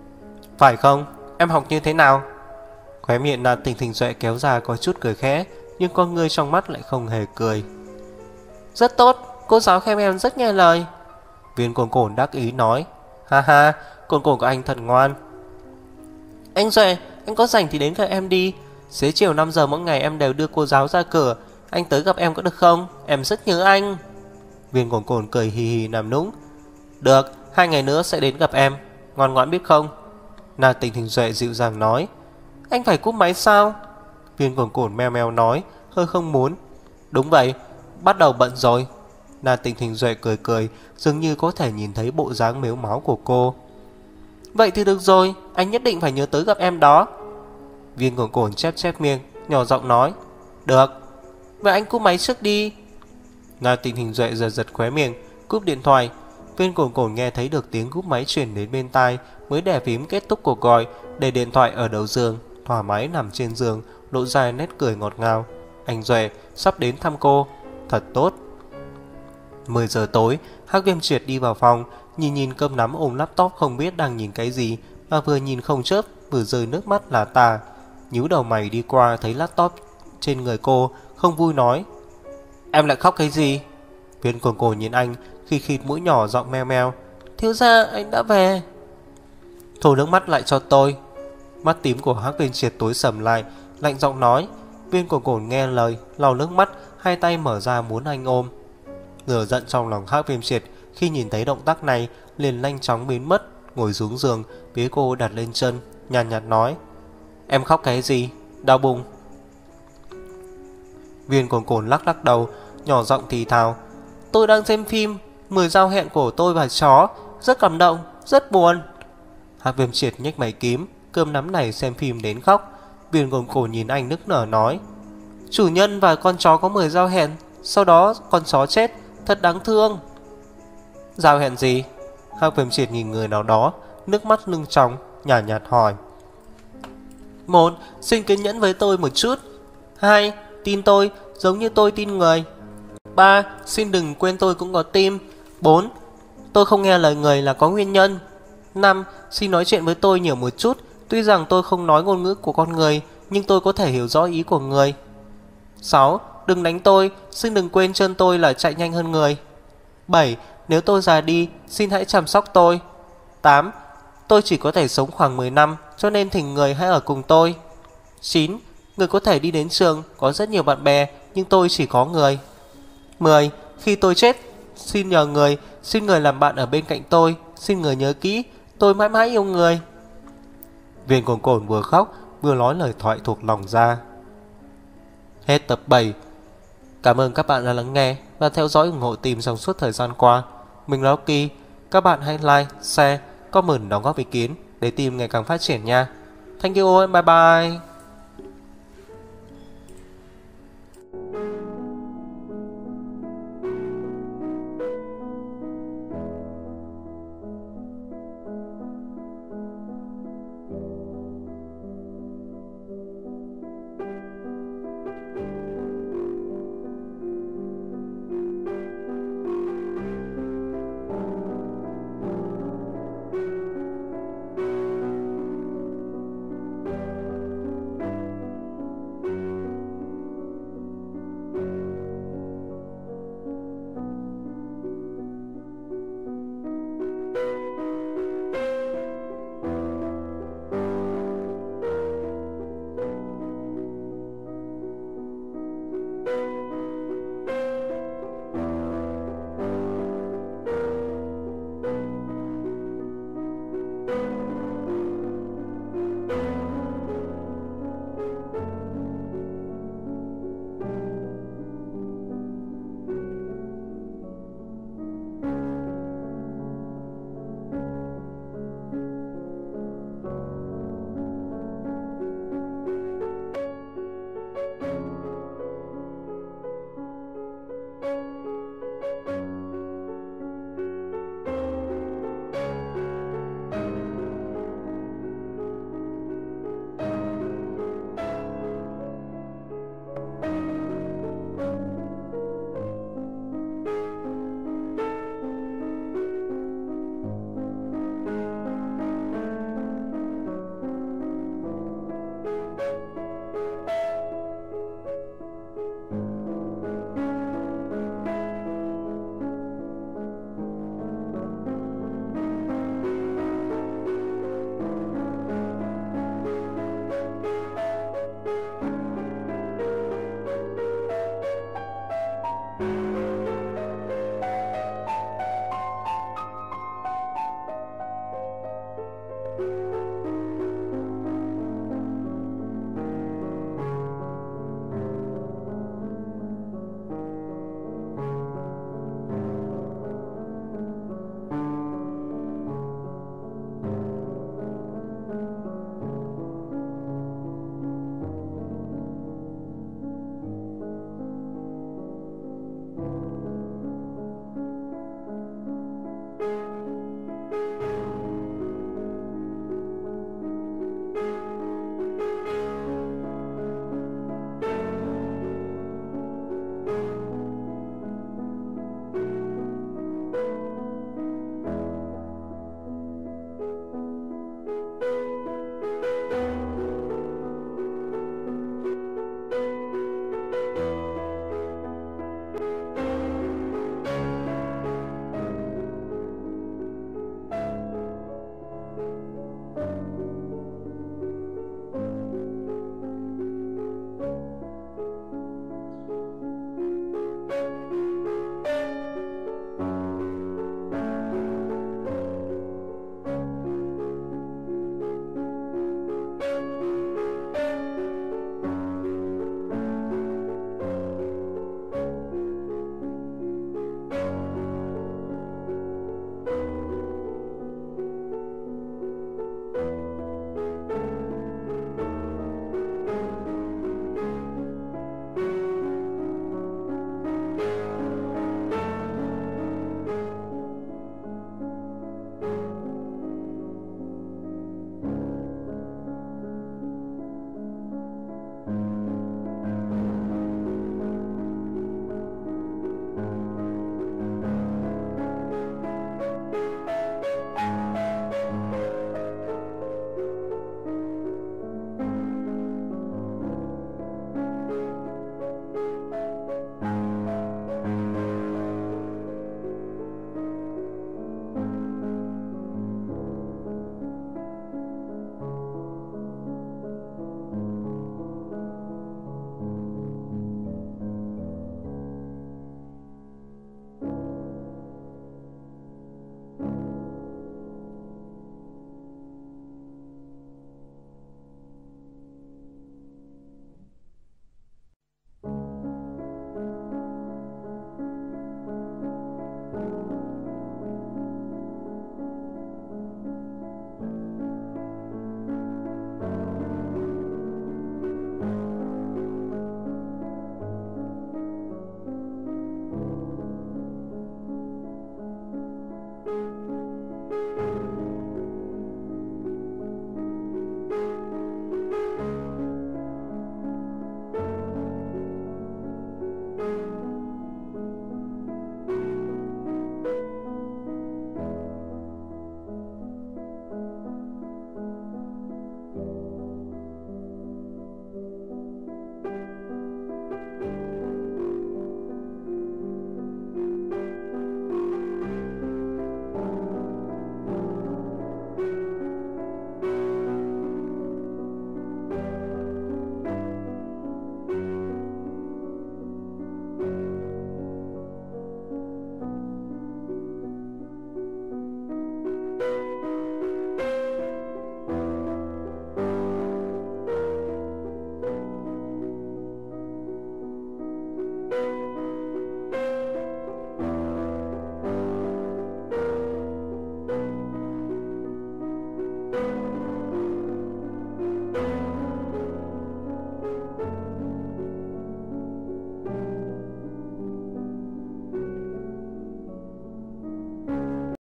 Phải không? Em học như thế nào? Khóe miệng Na Tịnh Thinh Duệ kéo ra có chút cười khẽ, nhưng con người trong mắt lại không hề cười. Rất tốt, cô giáo khen em rất nghe lời. Viên Cồn Cồn đắc ý nói. Ha ha, Cồn Cồn của anh thật ngoan. Anh Duệ, anh có rảnh thì đến gặp em đi. Xế chiều năm giờ mỗi ngày em đều đưa cô giáo ra cửa. Anh tới gặp em có được không? Em rất nhớ anh. Viên Cồn Cồn cười hì hì làm nũng. Được, hai ngày nữa sẽ đến gặp em. Ngoan ngoãn biết không? Na Tình Thình Duệ dịu dàng nói. Anh phải cúp máy sao? Viên Cồn Cồn meo meo nói, hơi không muốn. Đúng vậy, bắt đầu bận rồi. Na Tình Thình Duệ cười cười, dường như có thể nhìn thấy bộ dáng mếu máo của cô. Vậy thì được rồi, anh nhất định phải nhớ tới gặp em đó. Viên Cồn Cồn chép chép miệng, nhỏ giọng nói. Được. Vậy anh cúp máy trước đi. Na Tình Thình Duệ giật giật khóe miệng, cúp điện thoại. Viên Cồn Cồn nghe thấy được tiếng cúp máy truyền đến bên tai, mới đè phím kết thúc cuộc gọi, để điện thoại ở đầu giường, thoải mái nằm trên giường, lộ ra nét cười ngọt ngào. Anh Duệ sắp đến thăm cô, thật tốt. Mười giờ tối, Hắc Viêm Triệt đi vào phòng, nhìn nhìn cơm nắm ôm laptop không biết đang nhìn cái gì, mà vừa nhìn không chớp, vừa rơi nước mắt là tà. Nhíu đầu mày đi qua thấy laptop trên người cô, không vui nói. Em lại khóc cái gì? Viên Cồn Cồn nhìn anh, khi khịt mũi nhỏ giọng meo meo. Thiếu gia, anh đã về. Thổ nước mắt lại cho tôi. Mắt tím của Hắc Viêm Triệt tối sầm lại, lạnh giọng nói. Viên Cồn Cồn nghe lời, lau nước mắt, hai tay mở ra muốn anh ôm. Lửa giận trong lòng Hắc Viêm Triệt khi nhìn thấy động tác này liền nhanh chóng biến mất, ngồi xuống giường, bế cô đặt lên chân, nhàn nhạt, nhạt nói. Em khóc cái gì? Đau bụng. Viên Cồn Cồn lắc lắc đầu, nhỏ giọng thì thào. Tôi đang xem phim Mười giao hẹn của tôi và chó, rất cảm động, rất buồn. Hắc Viêm Triệt nhếch mày kiếm, cơm nắm này xem phim đến khóc. Viên Cồn Cồn nhìn anh nức nở nói. Chủ nhân và con chó có mười giao hẹn, sau đó con chó chết, thật đáng thương. Giao hẹn gì? Hắc Viêm Triệt nhìn người nào đó, nước mắt lưng tròng, nhàn nhạt, nhạt hỏi. Một, xin kiên nhẫn với tôi một chút. Hai, tin tôi giống như tôi tin người. Ba, xin đừng quên tôi cũng có tim. Bốn, tôi không nghe lời người là có nguyên nhân. Năm, xin nói chuyện với tôi nhiều một chút. Tuy rằng tôi không nói ngôn ngữ của con người, nhưng tôi có thể hiểu rõ ý của người. Sáu, đừng đánh tôi, xin đừng quên chân tôi là chạy nhanh hơn người. Bảy, nếu tôi già đi, xin hãy chăm sóc tôi. Tám, tôi chỉ có thể sống khoảng mười năm, cho nên thỉnh người hãy ở cùng tôi. Chín, người có thể đi đến trường, có rất nhiều bạn bè, nhưng tôi chỉ có người. Mười, khi tôi chết, xin nhờ người, xin người làm bạn ở bên cạnh tôi, xin người nhớ kỹ, tôi mãi mãi yêu người. Viên Cồn Cồn vừa khóc, vừa nói lời thoại thuộc lòng ra. Hết tập bảy. Cảm ơn các bạn đã lắng nghe và theo dõi ủng hộ team trong suốt thời gian qua. Mình là Rocky. Các bạn hãy like, share, comment, đóng góp ý kiến để team ngày càng phát triển nha. Thank you all, bye bye.